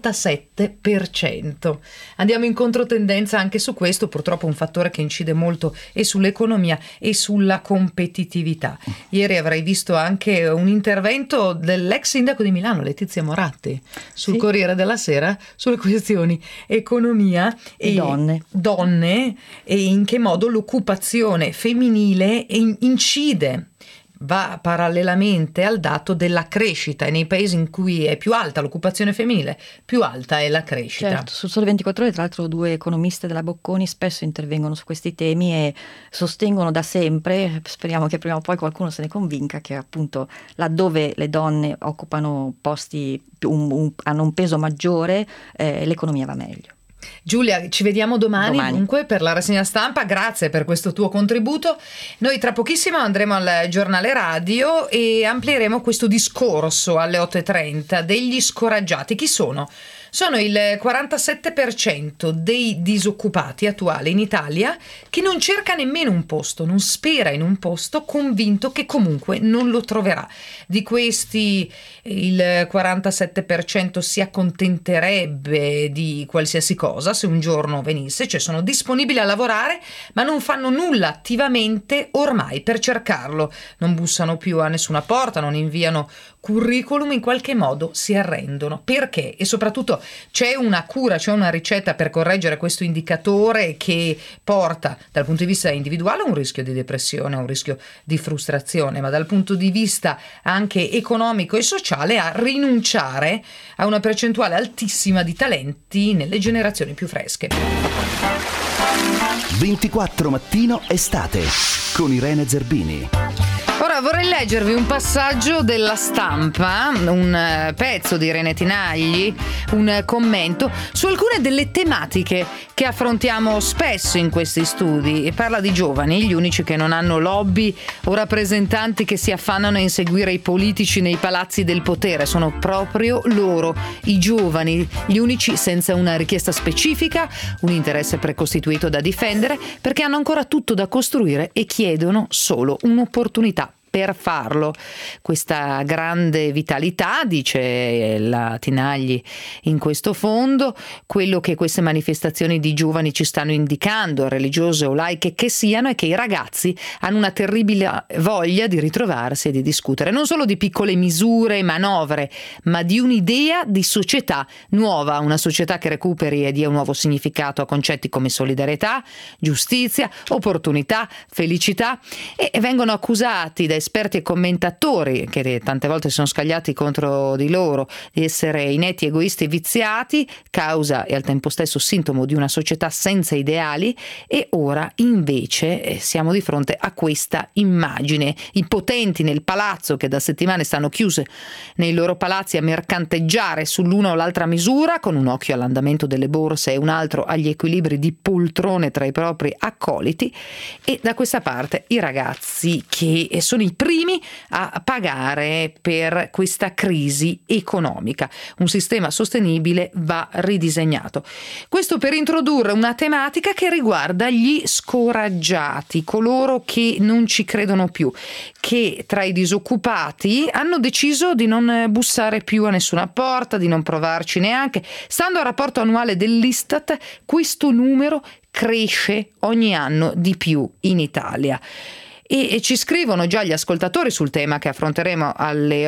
47%. Andiamo in controtendenza anche su questo, purtroppo un fattore che incide molto e sull'economia e sulla competitività. Ieri avrei visto anche un intervento dell'ex sindaco di Milano, Letizia Moratti, sul Corriere della Sera, sulle questioni economia e donne e in che modo l'occupazione femminile incide, va parallelamente al dato della crescita, e nei paesi in cui è più alta l'occupazione femminile, più alta è la crescita. Certo, sul Sole 24 Ore tra l'altro 2 economiste della Bocconi spesso intervengono su questi temi e sostengono da sempre, speriamo che prima o poi qualcuno se ne convinca, che appunto laddove le donne occupano posti hanno un peso maggiore, l'economia va meglio. Giulia, ci vediamo domani dunque per la rassegna stampa, grazie per questo tuo contributo. Noi tra pochissimo andremo al giornale radio e amplieremo questo discorso alle 8:30 degli scoraggiati. Chi sono? Sono il 47% dei disoccupati attuali in Italia che non cerca nemmeno un posto, non spera in un posto, convinto che comunque non lo troverà. Di questi il 47% si accontenterebbe di qualsiasi cosa se un giorno venisse, cioè sono disponibili a lavorare ma non fanno nulla attivamente ormai per cercarlo, non bussano più a nessuna porta, non inviano curriculum, in qualche modo si arrendono. Perché? E soprattutto c'è una cura, c'è una ricetta per correggere questo indicatore che porta dal punto di vista individuale a un rischio di depressione, a un rischio di frustrazione, ma dal punto di vista anche economico e sociale a rinunciare a una percentuale altissima di talenti nelle generazioni più fresche. 24 Mattino Estate con Irene Zerbini. Ora vorrei leggervi un passaggio della Stampa, un pezzo di Irene Tinagli, un commento su alcune delle tematiche che affrontiamo spesso in questi studi. E parla di giovani, gli unici che non hanno lobby o rappresentanti che si affannano a inseguire i politici nei palazzi del potere. Sono proprio loro, i giovani, gli unici senza una richiesta specifica, un interesse precostituito da difendere, perché hanno ancora tutto da costruire e chiedono solo un'opportunità per farlo. Questa grande vitalità, dice la Tinagli in questo fondo, quello che queste manifestazioni di giovani ci stanno indicando, religiose o laiche che siano, è che i ragazzi hanno una terribile voglia di ritrovarsi e di discutere non solo di piccole misure e manovre, ma di un'idea di società nuova, una società che recuperi e dia un nuovo significato a concetti come solidarietà, giustizia, opportunità, felicità, e vengono accusati dai esperti e commentatori che tante volte sono scagliati contro di loro di essere inetti, egoisti e viziati, causa e al tempo stesso sintomo di una società senza ideali, e ora invece siamo di fronte a questa immagine: i potenti nel palazzo che da settimane stanno chiuse nei loro palazzi a mercanteggiare sull'una o l'altra misura, con un occhio all'andamento delle borse e un altro agli equilibri di poltrone tra i propri accoliti, e da questa parte i ragazzi che sono i primi a pagare per questa crisi economica. Un sistema sostenibile va ridisegnato. Questo per introdurre una tematica che riguarda gli scoraggiati, coloro che non ci credono più, che tra i disoccupati hanno deciso di non bussare più a nessuna porta, di non provarci neanche. Stando al rapporto annuale dell'Istat, questo numero cresce ogni anno di più in Italia. E ci scrivono già gli ascoltatori sul tema che affronteremo alle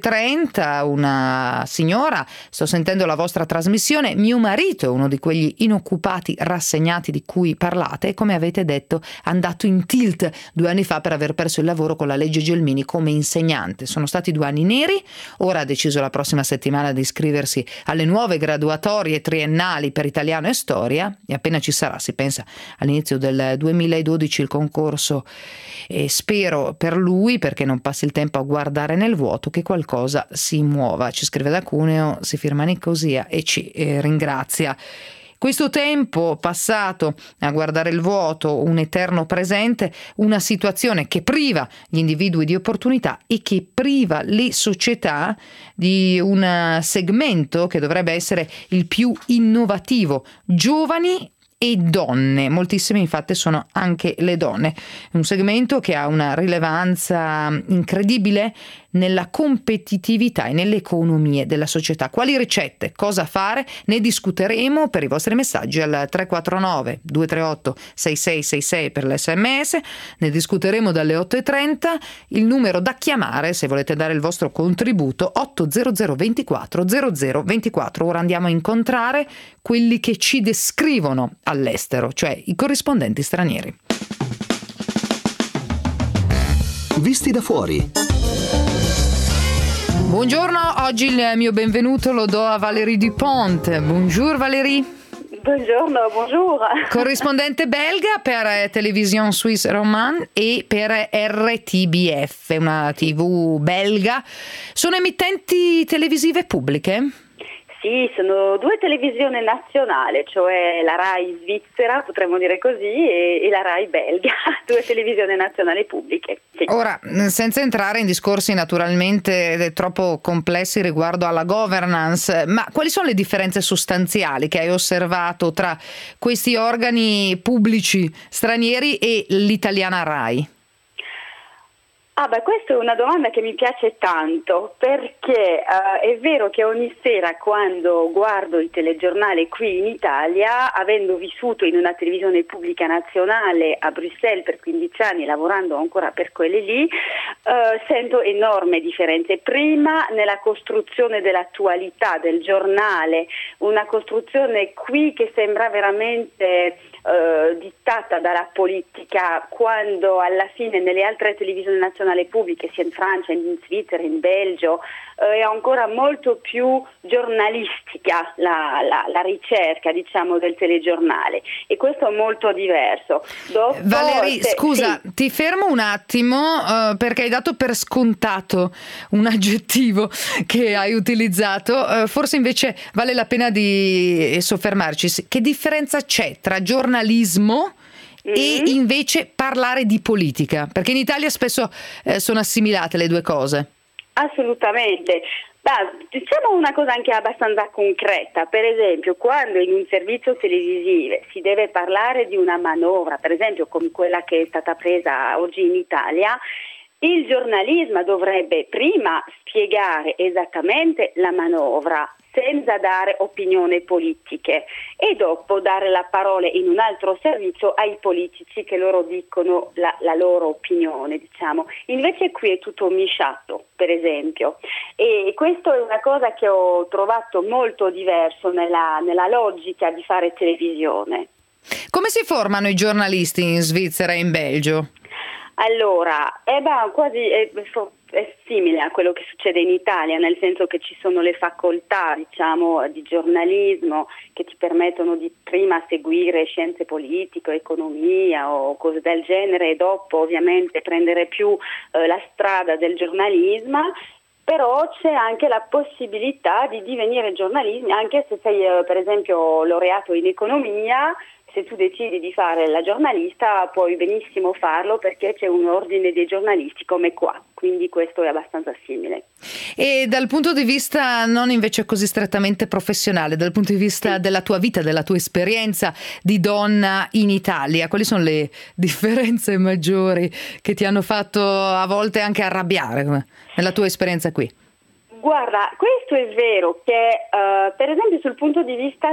8:30. Una signora: sto sentendo la vostra trasmissione, mio marito è uno di quegli inoccupati rassegnati di cui parlate e, come avete detto, è andato in tilt 2 anni fa per aver perso il lavoro con la legge Gelmini come insegnante. Sono stati 2 anni neri, ora ha deciso la prossima settimana di iscriversi alle nuove graduatorie triennali per italiano e storia, e appena ci sarà, si pensa all'inizio del 2012, il concorso. E spero per lui, perché non passi il tempo a guardare nel vuoto, che qualcosa si muova. Ci scrive da Cuneo, si firma Nicosia e ci ringrazia. Questo tempo passato a guardare il vuoto, un eterno presente, una situazione che priva gli individui di opportunità e che priva le società di un segmento che dovrebbe essere il più innovativo: giovani e donne. Moltissime infatti sono anche le donne, un segmento che ha una rilevanza incredibile nella competitività e nelle economie della società. Quali ricette, cosa fare? Ne discuteremo per i vostri messaggi al 349 238 6666 per l'SMS. Ne discuteremo dalle 8:30. Il numero da chiamare se volete dare il vostro contributo: 800 24 0024. Ora andiamo a incontrare quelli che ci descrivono all'estero, cioè i corrispondenti stranieri. Visti da fuori. Buongiorno, oggi il mio benvenuto lo do a Valérie Dupont. Bonjour Valérie. Buongiorno, bonjour. Corrispondente belga per Télévision Suisse Romande e per RTBF, una TV belga. Sono emittenti televisive pubbliche? Sì, sono 2 televisioni nazionali, cioè la Rai svizzera, potremmo dire così, e la Rai belga, 2 televisioni nazionali pubbliche. Sì. Ora, senza entrare in discorsi naturalmente troppo complessi riguardo alla governance, ma quali sono le differenze sostanziali che hai osservato tra questi organi pubblici stranieri e l'italiana Rai? Questa è una domanda che mi piace tanto, perché è vero che ogni sera quando guardo il telegiornale qui in Italia, avendo vissuto in una televisione pubblica nazionale a Bruxelles per 15 anni, lavorando ancora per quelle lì, sento enormi differenze. Prima nella costruzione dell'attualità del giornale, una costruzione qui che sembra veramente dittata dalla politica, quando alla fine nelle altre televisioni nazionali pubbliche, sia in Francia, in Svizzera, in Belgio, è ancora molto più giornalistica la ricerca, diciamo, del telegiornale, e questo è molto diverso. Valérie, scusa, sì. Ti fermo un attimo perché hai dato per scontato un aggettivo che hai utilizzato, forse invece vale la pena di soffermarci. Che differenza c'è tra giornalismo e invece parlare di politica? Perché in Italia spesso sono assimilate le due cose. Assolutamente. Diciamo una cosa anche abbastanza concreta: per esempio, quando in un servizio televisivo si deve parlare di una manovra, per esempio come quella che è stata presa oggi in Italia, il giornalismo dovrebbe prima spiegare esattamente la manovra senza dare opinioni politiche, e dopo dare la parola in un altro servizio ai politici che loro dicono la loro opinione, diciamo. Invece qui è tutto misciato, per esempio, e questo è una cosa che ho trovato molto diverso nella logica di fare televisione. Come si formano i giornalisti in Svizzera e in Belgio? Allora, è simile a quello che succede in Italia, nel senso che ci sono le facoltà, diciamo, di giornalismo che ti permettono di prima seguire scienze politiche, economia o cose del genere e dopo ovviamente prendere più la strada del giornalismo. Però c'è anche la possibilità di divenire giornalisti, anche se sei per esempio laureato in economia. Se tu decidi di fare la giornalista puoi benissimo farlo, perché c'è un ordine dei giornalisti come qua, quindi questo è abbastanza simile. E dal punto di vista non invece così strettamente professionale, dal punto di vista della tua vita, della tua esperienza di donna in Italia, quali sono le differenze maggiori che ti hanno fatto a volte anche arrabbiare nella tua esperienza qui? Guarda, questo è vero che per esempio sul punto di vista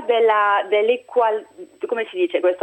come si dice questo?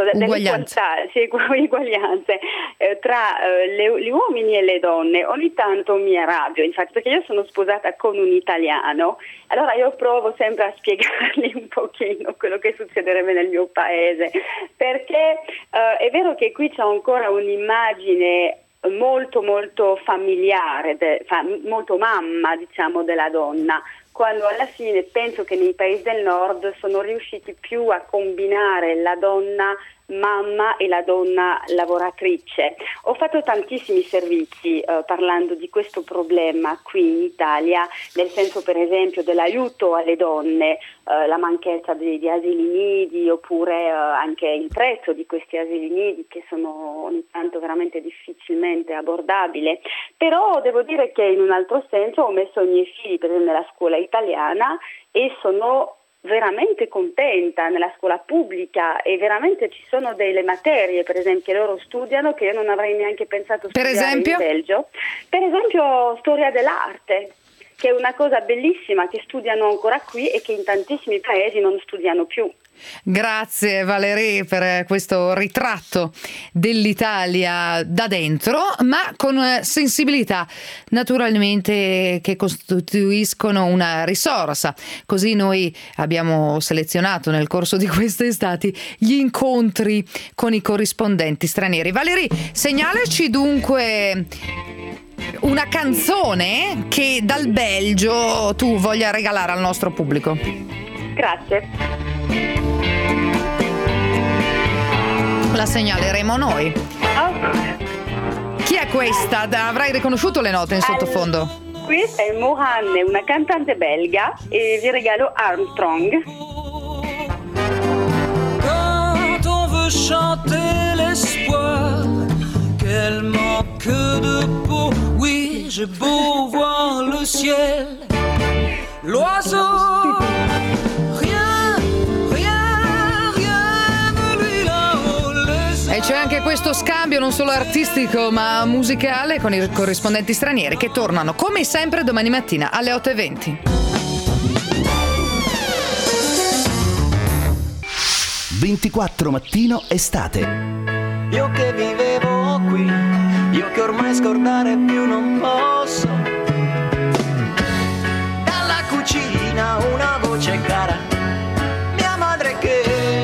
Uguaglianze tra gli uomini e le donne, ogni tanto mi arrabbio, infatti, perché io sono sposata con un italiano, allora io provo sempre a spiegargli un pochino quello che succederebbe nel mio paese, perché è vero che qui c'è ancora un'immagine molto molto familiare, molto mamma, diciamo, della donna, quando alla fine penso che nei paesi del nord sono riusciti più a combinare la donna mamma e la donna lavoratrice. Ho fatto tantissimi servizi parlando di questo problema qui in Italia, nel senso per esempio dell'aiuto alle donne, la mancanza di asili nidi, oppure anche il prezzo di questi asili nidi che sono ogni tanto veramente difficilmente abbordabili. Però devo dire che in un altro senso ho messo i miei figli per esempio nella scuola italiana e sono veramente contenta nella scuola pubblica, e veramente ci sono delle materie per esempio che loro studiano che io non avrei neanche pensato studiare in Belgio, per esempio storia dell'arte, che è una cosa bellissima che studiano ancora qui e che in tantissimi paesi non studiano più. Grazie Valerie per questo ritratto dell'Italia da dentro, ma con sensibilità naturalmente che costituiscono una risorsa. Così noi abbiamo selezionato nel corso di queste estati gli incontri con i corrispondenti stranieri. Valerie, segnalaci dunque una canzone che dal Belgio tu voglia regalare al nostro pubblico. Grazie. La segnaleremo noi. Chi è questa? Avrai riconosciuto le note in sottofondo? Questa è Mohanne, una cantante belga, e vi regalo Armstrong. Quand on veut chanter l'espoir qu'elle manque de peau, oui, j'ai beau voir le ciel, l'oiseau. E c'è anche questo scambio non solo artistico ma musicale con i corrispondenti stranieri che tornano come sempre domani mattina alle 8:20. 24 mattino estate. Io che vivevo qui, io che ormai scordare più non posso. Dalla cucina una voce cara, mia madre che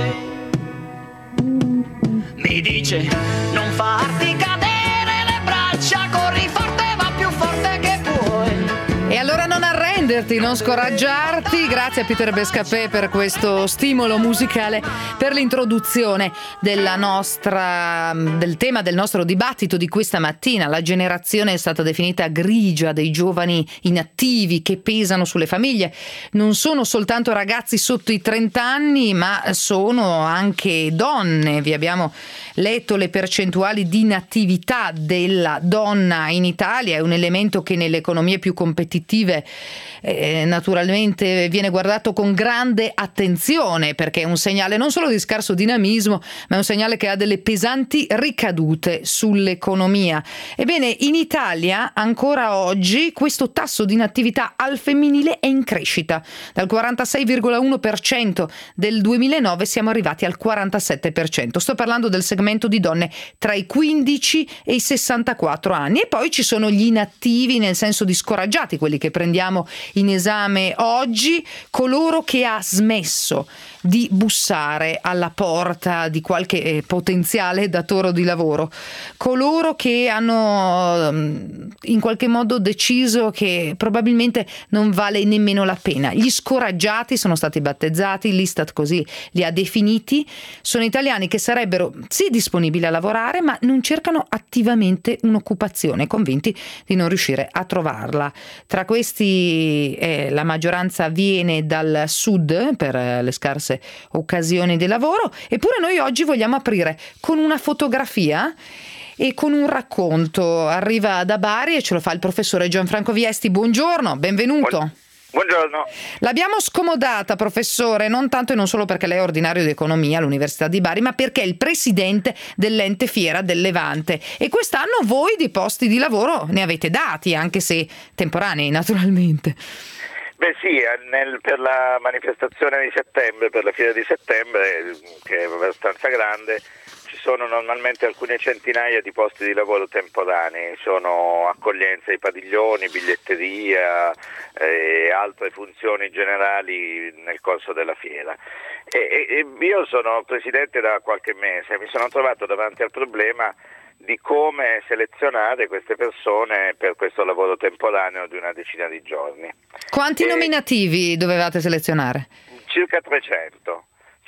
mi dice non farti cadere le braccia, corri forte, va più forte che puoi. E allora non arrenderti, non scoraggiarti. Grazie a Peter Bescapè per questo stimolo musicale, per l'introduzione del tema del nostro dibattito di questa mattina. La generazione è stata definita grigia dei giovani inattivi che pesano sulle famiglie. Non sono soltanto ragazzi sotto i 30 anni, ma sono anche donne. Vi abbiamo letto le percentuali di inattività della donna in Italia. È un elemento che nelle economie più competitive naturalmente viene guardato con grande attenzione, perché è un segnale non solo di scarso dinamismo, ma è un segnale che ha delle pesanti ricadute sull'economia. Ebbene, in Italia ancora oggi questo tasso di inattività al femminile è in crescita. Dal 46,1% del 2009 siamo arrivati al 47%. Sto parlando del segmento di donne tra i 15 e i 64 anni. E poi ci sono gli inattivi, nel senso di scoraggiati, quelli che prendiamo in esame oggi, coloro che ha smesso di bussare alla porta di qualche potenziale datore di lavoro, coloro che hanno in qualche modo deciso che probabilmente non vale nemmeno la pena. Gli scoraggiati sono stati battezzati, l'Istat così li ha definiti, sono italiani che sarebbero sì disponibili a lavorare ma non cercano attivamente un'occupazione, convinti di non riuscire a trovarla. Tra questi la maggioranza viene dal sud per le scarse occasioni di lavoro, eppure noi oggi vogliamo aprire con una fotografia e con un racconto. Arriva da Bari e ce lo fa il professore Gianfranco Viesti. Buongiorno, benvenuto. Buongiorno. L'abbiamo scomodata, professore, non tanto e non solo perché lei è ordinario di economia all'Università di Bari, ma perché è il presidente dell'ente Fiera del Levante e quest'anno voi di posti di lavoro ne avete dati, anche se temporanei naturalmente. Beh sì, per la manifestazione di settembre, per la fiera di settembre, che è abbastanza grande, ci sono normalmente alcune centinaia di posti di lavoro temporanei, sono accoglienza ai padiglioni, biglietteria e altre funzioni generali nel corso della fiera. E io sono presidente da qualche mese, mi sono trovato davanti al problema di come selezionare queste persone per questo lavoro temporaneo di una decina di giorni. Quanti nominativi dovevate selezionare? Circa 300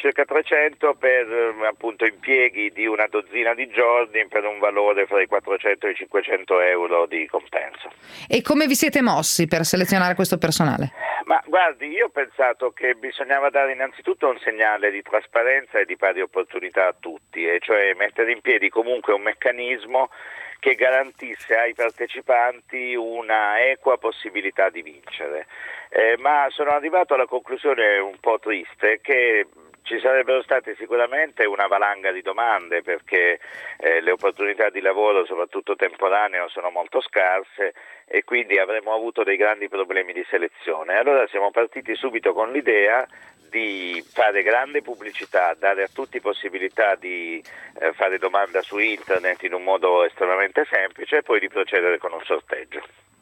per appunto impieghi di una dozzina di giorni per un valore fra i 400 e i 500 euro di compenso. E come vi siete mossi per selezionare questo personale? Ma guardi, io ho pensato che bisognava dare innanzitutto un segnale di trasparenza e di pari opportunità a tutti, e cioè mettere in piedi comunque un meccanismo che garantisse ai partecipanti una equa possibilità di vincere. Ma sono arrivato alla conclusione un po' triste che ci sarebbero state sicuramente una valanga di domande perché le opportunità di lavoro, soprattutto temporaneo, sono molto scarse e quindi avremmo avuto dei grandi problemi di selezione. Allora siamo partiti subito con l'idea di fare grande pubblicità, dare a tutti possibilità di fare domanda su internet in un modo estremamente semplice e poi di procedere con un sorteggio.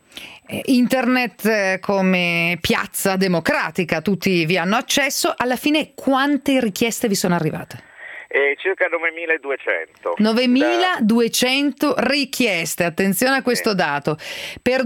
Internet come piazza democratica, tutti vi hanno accesso. Alla fine quante richieste vi sono arrivate? Circa 9.200. 9.200 richieste, attenzione a questo dato, per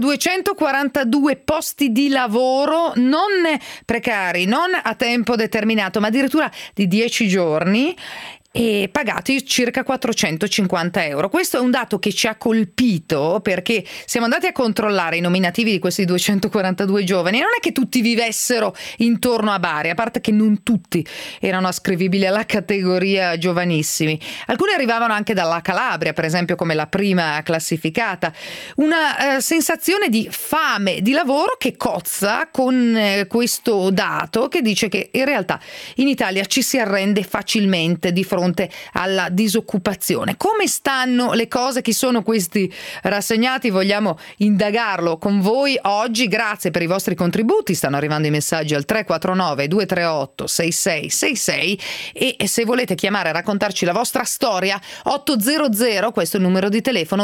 242 posti di lavoro non precari, non a tempo determinato, ma addirittura di 10 giorni e pagati circa 450 euro. Questo è un dato che ci ha colpito perché siamo andati a controllare i nominativi di questi 242 giovani e non è che tutti vivessero intorno a Bari, a parte che non tutti erano ascrivibili alla categoria giovanissimi. Alcuni arrivavano anche dalla Calabria, per esempio, come la prima classificata. Una sensazione di fame di lavoro che cozza con questo dato che dice che in realtà in Italia ci si arrende facilmente di fronte alla disoccupazione. Come stanno le cose? Chi sono questi rassegnati? Vogliamo indagarlo con voi oggi. Grazie per i vostri contributi. Stanno arrivando i messaggi al 349 238 6666 e se volete chiamare a raccontarci la vostra storia 800, questo è il numero di telefono,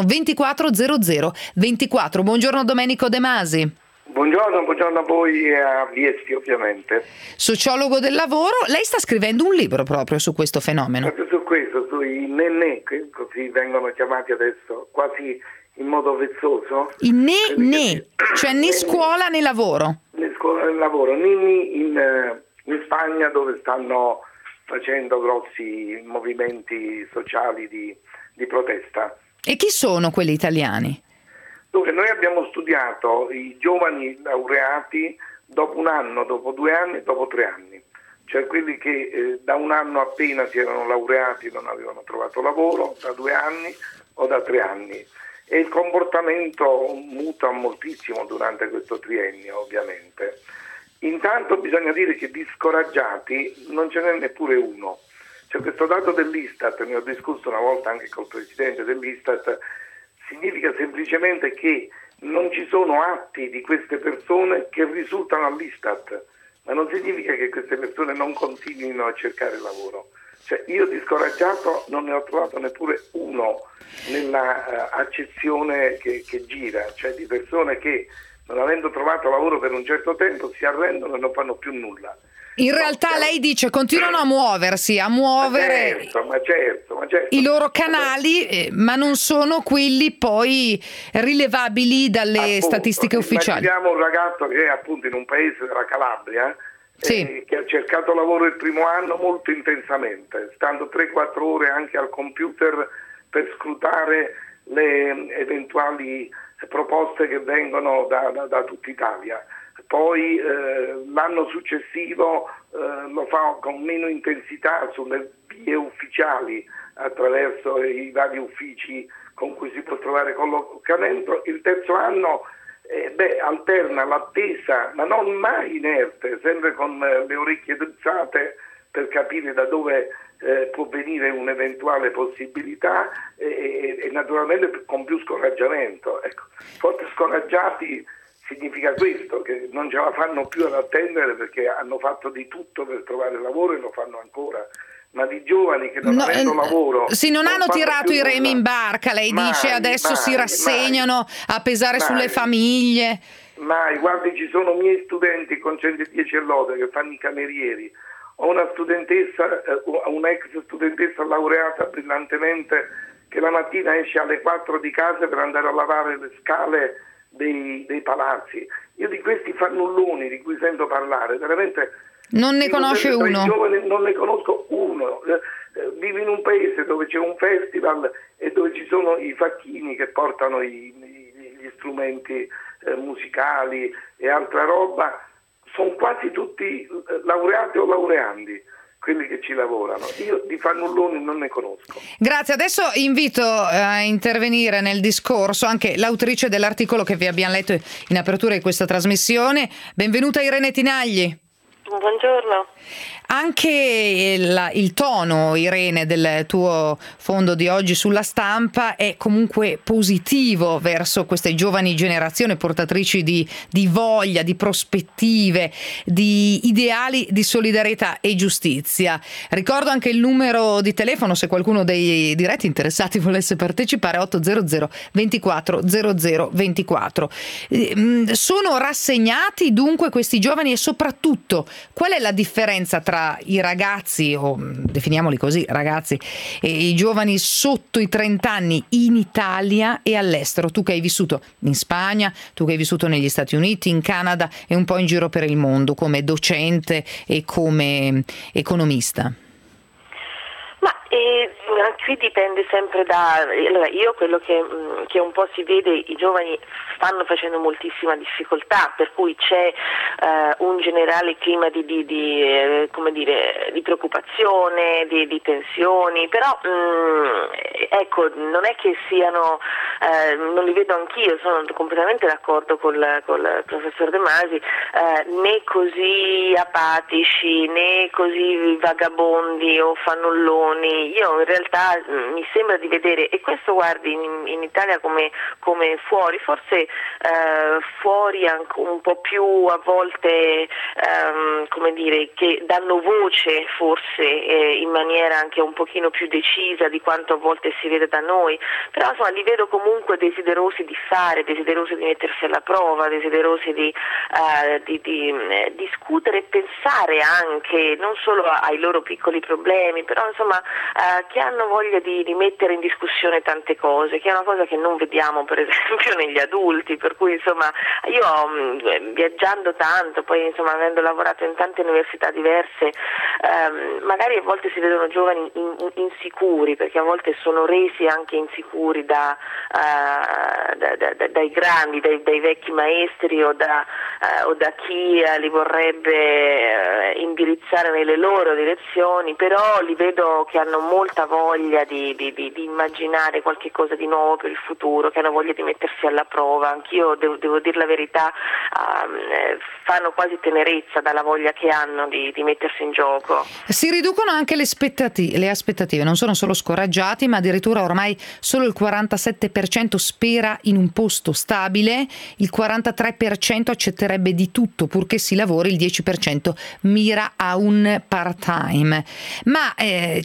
2400 24. Buongiorno Domenico De Masi. Buongiorno a voi e a Viesti ovviamente. Sociologo del lavoro, lei sta scrivendo un libro proprio su questo fenomeno. Proprio su questo, sui nennè, che così vengono chiamati adesso, quasi in modo vezzoso. I nennè, cioè né scuola né lavoro. Né scuola né lavoro, ninni in Spagna dove stanno facendo grossi movimenti sociali di protesta. E chi sono quelli italiani? Dove noi abbiamo studiato i giovani laureati dopo un anno, dopo 2 anni, dopo 3 anni, cioè quelli che da un anno appena si erano laureati non avevano trovato lavoro, da 2 anni o da 3 anni. E il comportamento muta moltissimo durante questo triennio, ovviamente. Intanto bisogna dire che di scoraggiati non ce n'è neppure uno. Cioè questo dato dell'Istat, ne ho discusso una volta anche col presidente dell'Istat, significa semplicemente che non ci sono atti di queste persone che risultano all'Istat, ma non significa che queste persone non continuino a cercare lavoro. Cioè io di scoraggiato non ne ho trovato neppure uno nella accezione che gira, cioè di persone che non avendo trovato lavoro per un certo tempo si arrendono e non fanno più nulla. In realtà lei dice continuano a muoversi, a muovere ma certo. i loro canali, ma non sono quelli poi rilevabili dalle statistiche ufficiali. Immaginiamo un ragazzo che è appunto in un paese della Calabria, che ha cercato lavoro il primo anno molto intensamente, stando 3-4 ore anche al computer per scrutare le eventuali proposte che vengono da tutta Italia. Poi l'anno successivo lo fa con meno intensità sulle vie ufficiali attraverso i vari uffici con cui si può trovare collocamento. Il terzo anno alterna l'attesa, ma non mai inerte, sempre con le orecchie drizzate per capire da dove può venire un'eventuale possibilità e naturalmente con più scoraggiamento. Ecco, forse scoraggiati significa questo, che non ce la fanno più ad attendere perché hanno fatto di tutto per trovare lavoro e lo fanno ancora. Ma di giovani che non avendo lavoro... Sì, non hanno tirato i remi in barca, lei dice, adesso si rassegnano a pesare sulle famiglie. Mai, guardi, ci sono miei studenti con 110 lode che fanno i camerieri. Ho una studentessa, un'ex studentessa laureata brillantemente, che la mattina esce alle 4 di casa per andare a lavare le scale dei palazzi. Io di questi fannulloni di cui sento parlare, veramente... Non ne conosce uno? Giovani, non ne conosco uno. Vivo in un paese dove c'è un festival e dove ci sono i facchini che portano gli strumenti musicali e altra roba. Sono quasi tutti laureati o laureandi quelli che ci lavorano. Io di fannulloni non ne conosco. Grazie. Adesso invito a intervenire nel discorso anche l'autrice dell'articolo che vi abbiamo letto in apertura di questa trasmissione. Benvenuta Irene Tinagli. Buongiorno. Anche il tono, Irene, del tuo fondo di oggi sulla Stampa è comunque positivo verso queste giovani generazioni portatrici di voglia, di prospettive, di ideali di solidarietà e giustizia. Ricordo anche il numero di telefono se qualcuno dei diretti interessati volesse partecipare, 800 24 00 24. Sono rassegnati dunque questi giovani e soprattutto qual è la differenza tra i ragazzi, o definiamoli così, ragazzi, e i giovani sotto i 30 anni in Italia e all'estero? Tu che hai vissuto in Spagna, tu che hai vissuto negli Stati Uniti, in Canada e un po' in giro per il mondo come docente e come economista. Ma qui dipende sempre allora, io quello che un po' si vede, i giovani stanno facendo moltissima difficoltà, per cui c'è un generale clima di preoccupazione, di tensioni, però ecco, non è che siano, non li vedo anch'io, sono completamente d'accordo col professor De Masi, né così apatici, né così vagabondi o fannulloni. Io in realtà mi sembra di vedere, e questo guardi in Italia come fuori, forse fuori anche un po' più a volte che danno voce forse in maniera anche un pochino più decisa di quanto a volte si vede da noi, però insomma li vedo comunque desiderosi di fare, desiderosi di mettersi alla prova, desiderosi di discutere e pensare anche non solo ai loro piccoli problemi, però insomma che hanno voglia di mettere in discussione tante cose, che è una cosa che non vediamo per esempio negli adulti, per cui insomma io viaggiando tanto, poi insomma avendo lavorato in tante università diverse, magari a volte si vedono giovani insicuri, perché a volte sono resi anche insicuri dai grandi, dai vecchi maestri o da chi li vorrebbe indirizzare nelle loro direzioni, però li vedo che hanno molta voglia di immaginare qualche cosa di nuovo per il futuro, che hanno voglia di mettersi alla prova. Anch'io devo dire la verità, fanno quasi tenerezza dalla voglia che hanno di mettersi in gioco. Si riducono anche le aspettative, non sono solo scoraggiati, ma addirittura ormai solo il 47% spera in un posto stabile, il 43% accetterebbe di tutto purché si lavori, il 10% mira a un part-time. Ma ci dicono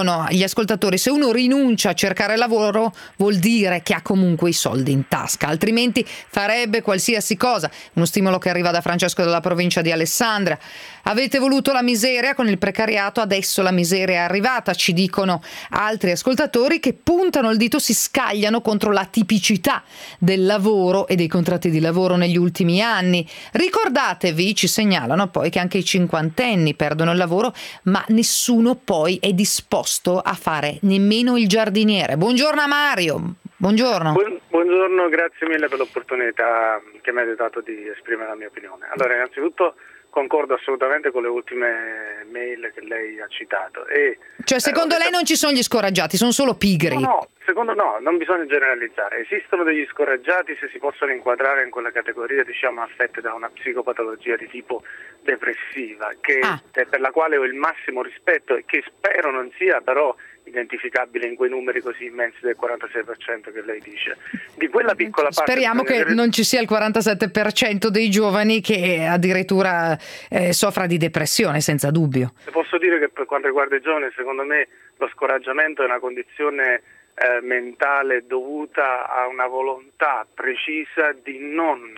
dicono gli ascoltatori: se uno rinuncia a cercare lavoro vuol dire che ha comunque i soldi in tasca, altrimenti farebbe qualsiasi cosa. Uno stimolo che arriva da Francesco dalla provincia di Alessandria. Avete voluto la miseria con il precariato, adesso la miseria è arrivata, ci dicono altri ascoltatori che puntano il dito, si scagliano contro la tipicità del lavoro e dei contratti di lavoro negli ultimi anni. Ricordatevi, ci segnalano poi, che anche i cinquantenni perdono il lavoro, ma nessuno poi è disposto a fare nemmeno il giardiniere. Buongiorno a Mario. Buongiorno. Buongiorno, grazie mille per l'opportunità che mi avete dato di esprimere la mia opinione. Allora, innanzitutto concordo assolutamente con le ultime mail che lei ha citato. Cioè, secondo lei non ci sono gli scoraggiati, sono solo pigri? No, non bisogna generalizzare. Esistono degli scoraggiati, se si possono inquadrare in quella categoria, diciamo, affette da una psicopatologia di tipo depressiva, per la quale ho il massimo rispetto e che spero non sia però identificabile in quei numeri così immensi del 46% che lei dice. Di quella piccola parte. Speriamo che non ci sia il 47% dei giovani che addirittura soffra di depressione, senza dubbio. Posso dire che per quanto riguarda i giovani, secondo me lo scoraggiamento è una condizione mentale dovuta a una volontà precisa di non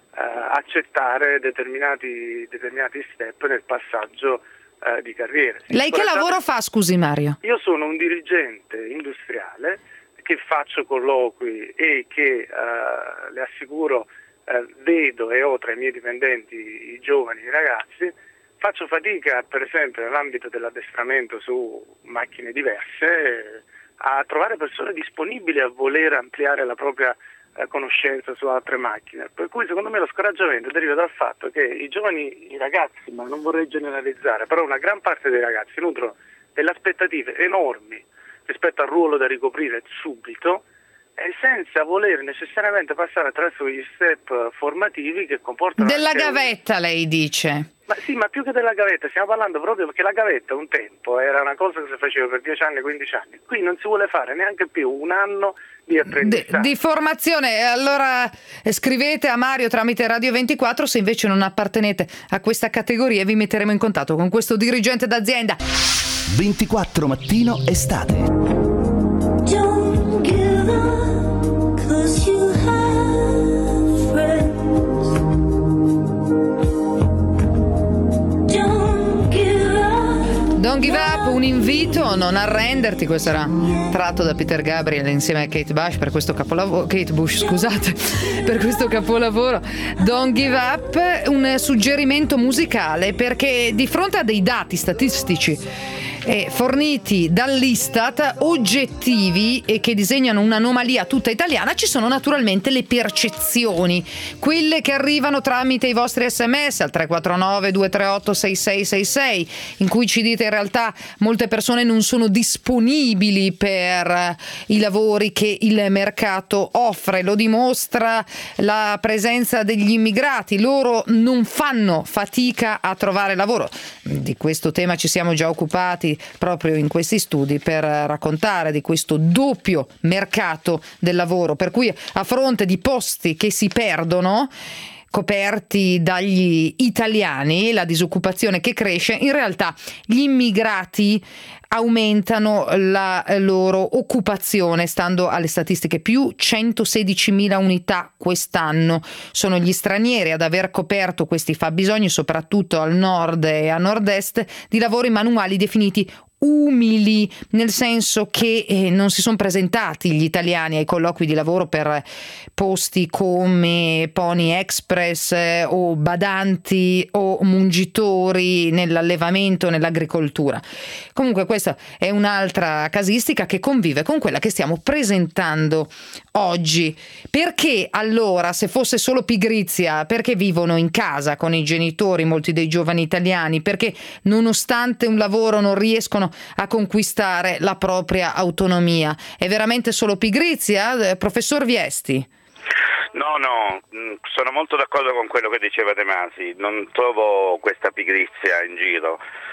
accettare determinati step nel passaggio di carriera. Lei che lavoro fa, scusi Mario? Io sono un dirigente industriale che faccio colloqui e che le assicuro vedo e ho tra i miei dipendenti i giovani, i ragazzi. Faccio fatica, per esempio, nell'ambito dell'addestramento su macchine diverse, a trovare persone disponibili a voler ampliare la propria conoscenza su altre macchine, per cui secondo me lo scoraggiamento deriva dal fatto che i giovani, i ragazzi, ma non vorrei generalizzare, però una gran parte dei ragazzi nutrono delle aspettative enormi rispetto al ruolo da ricoprire subito e senza voler necessariamente passare attraverso gli step formativi che comportano della gavetta, lei dice. Ma sì, ma più che della gavetta, stiamo parlando proprio perché la gavetta un tempo era una cosa che si faceva per 10 anni, 15 anni. Qui non si vuole fare neanche più un anno di apprendistato. Di formazione. Allora scrivete a Mario tramite Radio 24 se invece non appartenete a questa categoria e vi metteremo in contatto con questo dirigente d'azienda. 24 Mattino Estate. Don't give up, 'cause you have friends. Don't give up, un invito a non arrenderti. Questo era tratto da Peter Gabriel insieme a Kate Bush per questo capolavoro. Kate Bush, scusate, per questo capolavoro. Don't give up, un suggerimento musicale, perché di fronte a dei dati statistici forniti dall'Istat, oggettivi e che disegnano un'anomalia tutta italiana, ci sono naturalmente le percezioni, quelle che arrivano tramite i vostri sms al 349 238 6666, in cui ci dite in realtà molte persone non sono disponibili per i lavori che il mercato offre. Lo dimostra la presenza degli immigrati, loro non fanno fatica a trovare lavoro. Di questo tema ci siamo già occupati proprio in questi studi per raccontare di questo doppio mercato del lavoro, per cui a fronte di posti che si perdono coperti dagli italiani, la disoccupazione che cresce, in realtà gli immigrati aumentano la loro occupazione, stando alle statistiche. Più 116.000 unità quest'anno. Sono gli stranieri ad aver coperto questi fabbisogni, soprattutto al nord e a nord-est, di lavori manuali definiti umili, nel senso che non si sono presentati gli italiani ai colloqui di lavoro per posti come Pony Express o badanti o mungitori nell'allevamento, nell'agricoltura. Comunque questa è un'altra casistica che convive con quella che stiamo presentando oggi. Perché allora, se fosse solo pigrizia, perché vivono in casa con i genitori molti dei giovani italiani? Perché nonostante un lavoro non riescono a conquistare la propria autonomia? È veramente solo pigrizia, professor Viesti? No, sono molto d'accordo con quello che diceva De Masi, non trovo questa pigrizia in giro,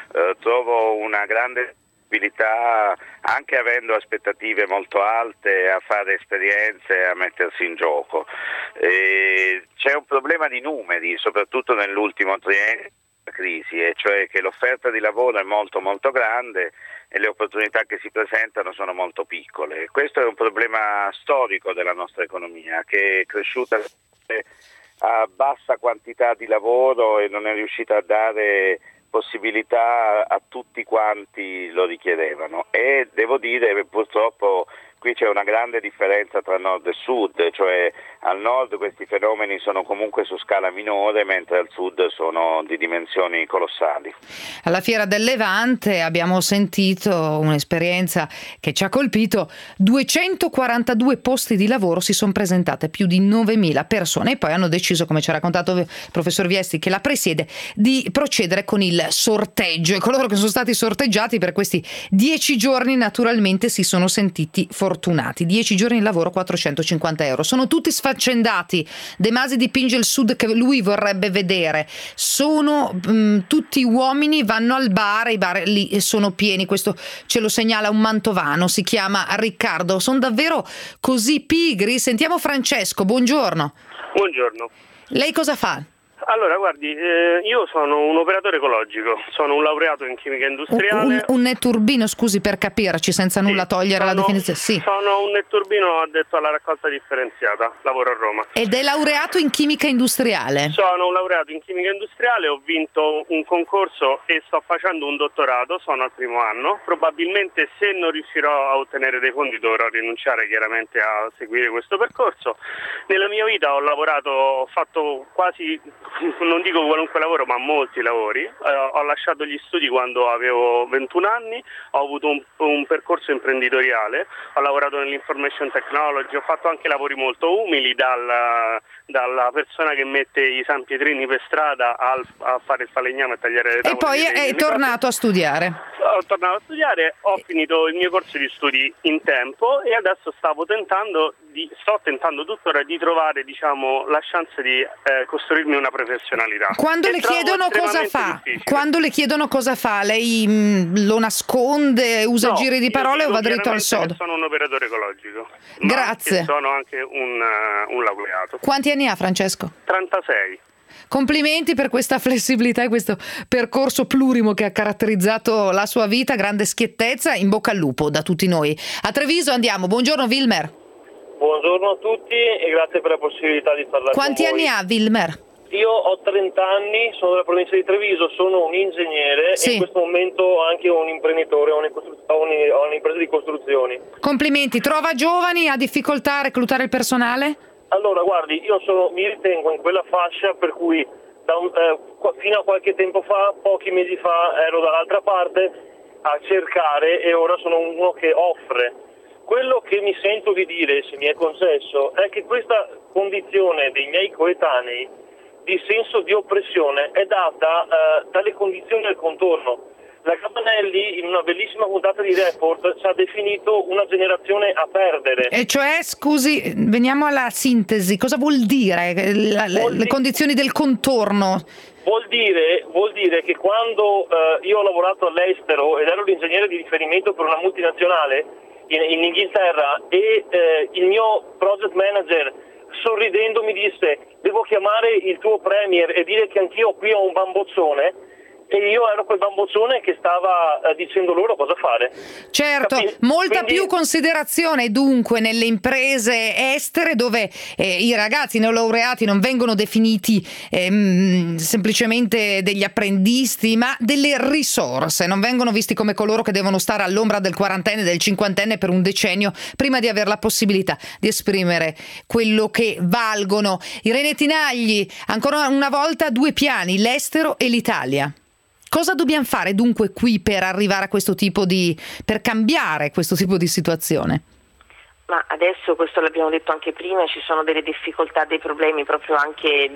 trovo una grande abilità, anche avendo aspettative molto alte, a fare esperienze, a mettersi in gioco. C'è un problema di numeri, soprattutto nell'ultimo triennio, crisi, e cioè che l'offerta di lavoro è molto molto grande e le opportunità che si presentano sono molto piccole. Questo è un problema storico della nostra economia, che è cresciuta a bassa quantità di lavoro e non è riuscita a dare possibilità a tutti quanti lo richiedevano, e devo dire purtroppo qui c'è una grande differenza tra nord e sud, cioè al nord questi fenomeni sono comunque su scala minore, mentre al sud sono di dimensioni colossali. Alla Fiera del Levante abbiamo sentito un'esperienza che ci ha colpito: 242 posti di lavoro, si sono presentate più di 9.000 persone e poi hanno deciso, come ci ha raccontato il professor Viesti che la presiede, di procedere con il sorteggio, e coloro che sono stati sorteggiati per questi 10 giorni naturalmente si sono sentiti fortunati. 10 giorni di lavoro, 450 euro. Sono tutti sfaccendati. De Masi dipinge il sud che lui vorrebbe vedere. Sono tutti uomini, vanno al bar, i bar lì sono pieni. Questo ce lo segnala un mantovano, si chiama Riccardo. Sono davvero così pigri? Sentiamo Francesco, buongiorno. Buongiorno. Lei cosa fa? Allora, guardi, io sono un operatore ecologico, sono un laureato in chimica industriale. Un netturbino, scusi, per capirci, senza nulla togliere la definizione. Sì. Sono un netturbino addetto alla raccolta differenziata, lavoro a Roma. Ed è laureato in chimica industriale? Sono un laureato in chimica industriale, ho vinto un concorso e sto facendo un dottorato, sono al primo anno. Probabilmente, se non riuscirò a ottenere dei fondi, dovrò rinunciare chiaramente a seguire questo percorso. Nella mia vita ho lavorato, ho fatto quasi, non dico qualunque lavoro, ma molti lavori. Ho lasciato gli studi quando avevo 21 anni, ho avuto un percorso imprenditoriale, ho lavorato nell'information technology, ho fatto anche lavori molto umili, dalla persona che mette i sanpietrini per strada a fare il falegname e tagliare le tavole. E poi è tornato a studiare. Ho tornato a studiare, ho finito il mio corso di studi in tempo e adesso sto tentando tuttora di trovare, diciamo, la chance di costruirmi una professionalità. Quando le chiedono cosa fa? Quando le chiedono cosa fa, lei lo nasconde, usa giri di parole o va dritto al sodo? Sono un operatore ecologico. Grazie. Sono anche un laureato. Quanti anni ha Francesco? 36. Complimenti per questa flessibilità e questo percorso plurimo che ha caratterizzato la sua vita, grande schiettezza, in bocca al lupo da tutti noi. A Treviso andiamo, buongiorno Wilmer. Buongiorno a tutti e grazie per la possibilità di parlare. Quanti anni ha Wilmer? Io ho 30 anni, sono della provincia di Treviso, sono un ingegnere e in questo momento anche un imprenditore, ho un'impresa di costruzioni. Complimenti, trova giovani, ha difficoltà a reclutare il personale? Allora, guardi, mi ritengo in quella fascia per cui fino a qualche tempo fa, pochi mesi fa, ero dall'altra parte a cercare e ora sono uno che offre. Quello che mi sento di dire, se mi è concesso, è che questa condizione dei miei coetanei di senso di oppressione è data dalle condizioni del contorno. La Gabanelli, in una bellissima puntata di Report, ci ha definito una generazione a perdere. E cioè, scusi, veniamo alla sintesi. Cosa vuol dire le condizioni del contorno? Vuol dire che quando io ho lavorato all'estero ed ero l'ingegnere di riferimento per una multinazionale in Inghilterra e il mio project manager sorridendo mi disse: devo chiamare il tuo premier e dire che anch'io qui ho un bambozzone, e io ero quel bamboccione che stava dicendo loro cosa fare. Certo, molta più considerazione dunque nelle imprese estere, dove i ragazzi neolaureati non vengono definiti semplicemente degli apprendisti, ma delle risorse, non vengono visti come coloro che devono stare all'ombra del quarantenne, del cinquantenne per un decennio prima di avere la possibilità di esprimere quello che valgono. Irene Tinagli, ancora una volta due piani, l'estero e l'Italia. Cosa dobbiamo fare dunque qui per arrivare a per cambiare questo tipo di situazione? Ma adesso, questo l'abbiamo detto anche prima, ci sono delle difficoltà, dei problemi proprio anche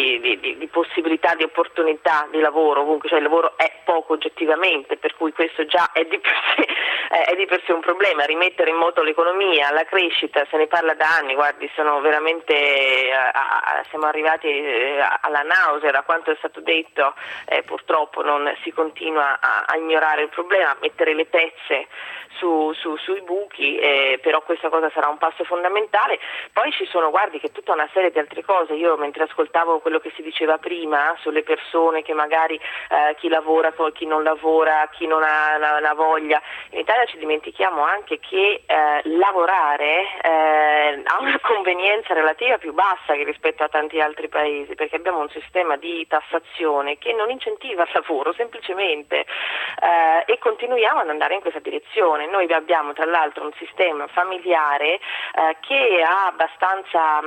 di possibilità, di opportunità di lavoro, comunque, cioè il lavoro è poco oggettivamente, per cui questo già è di per sé è di per sé un problema. Rimettere in moto l'economia, la crescita, se ne parla da anni, guardi, sono veramente siamo arrivati alla nausea da quanto è stato detto, purtroppo non si continua a ignorare il problema, a mettere le pezze sui buchi, però questa cosa sarà un passo fondamentale. Poi ci sono, guardi, che tutta una serie di altre cose. Io mentre ascoltavo quello che si diceva prima sulle persone che magari chi lavora, chi non lavora, chi non ha la voglia, in Italia ci dimentichiamo anche che lavorare ha una convenienza relativa più bassa che rispetto a tanti altri paesi, perché abbiamo un sistema di tassazione che non incentiva il lavoro semplicemente, e continuiamo ad andare in questa direzione. Noi abbiamo tra l'altro un sistema familiare che ha abbastanza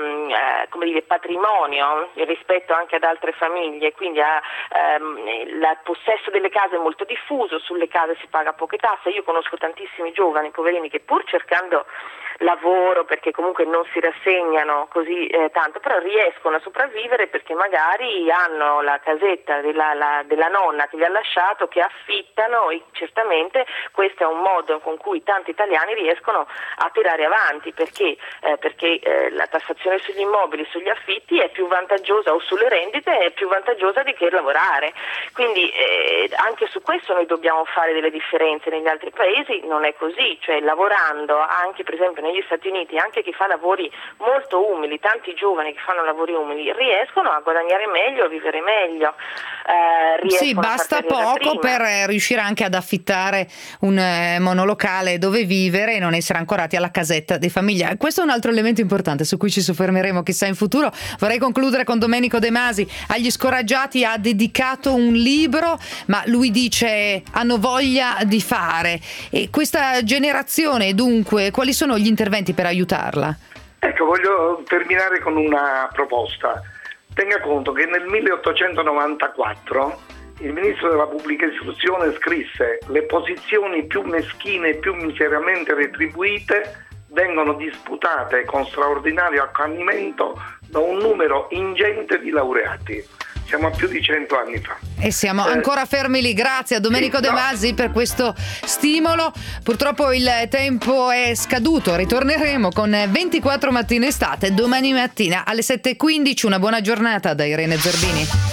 patrimonio rispetto anche ad altre famiglie, quindi il possesso delle case è molto diffuso, sulle case si paga poche tasse. Io conosco tantissimi giovani poverini che pur cercando lavoro, perché comunque non si rassegnano così tanto, però riescono a sopravvivere perché magari hanno la casetta della nonna che gli ha lasciato, che affittano, e certamente questo è un modo con cui tanti italiani riescono a tirare avanti, perché la tassazione sugli immobili, sugli affitti è più vantaggiosa, o sulle rendite è più vantaggiosa di che lavorare. Quindi anche su questo noi dobbiamo fare delle differenze. Negli altri paesi non è così, cioè lavorando anche per esempio negli Stati Uniti, anche chi fa lavori molto umili, tanti giovani che fanno lavori umili riescono a guadagnare meglio, a vivere meglio. Sì, basta poco per riuscire anche ad affittare un monolocale dove vivere e non essere ancorati alla casetta di famiglia. Questo è un altro elemento importante su cui ci soffermeremo chissà in futuro. Vorrei concludere con Domenico De Masi. Agli scoraggiati ha dedicato un libro, ma lui dice hanno voglia di fare. E questa generazione, dunque, quali sono gli interventi per aiutarla? Ecco, voglio terminare con una proposta. Tenga conto che nel 1894 il ministro della pubblica istruzione scrisse: le posizioni più meschine e più miseramente retribuite vengono disputate con straordinario accanimento da un numero ingente di laureati. Siamo a più di 100 anni fa. E siamo ancora fermi lì. Grazie a Domenico De Masi per questo stimolo. Purtroppo il tempo è scaduto. Ritorneremo con 24 mattine estate domani mattina alle 7:15. Una buona giornata da Irene Zerbini.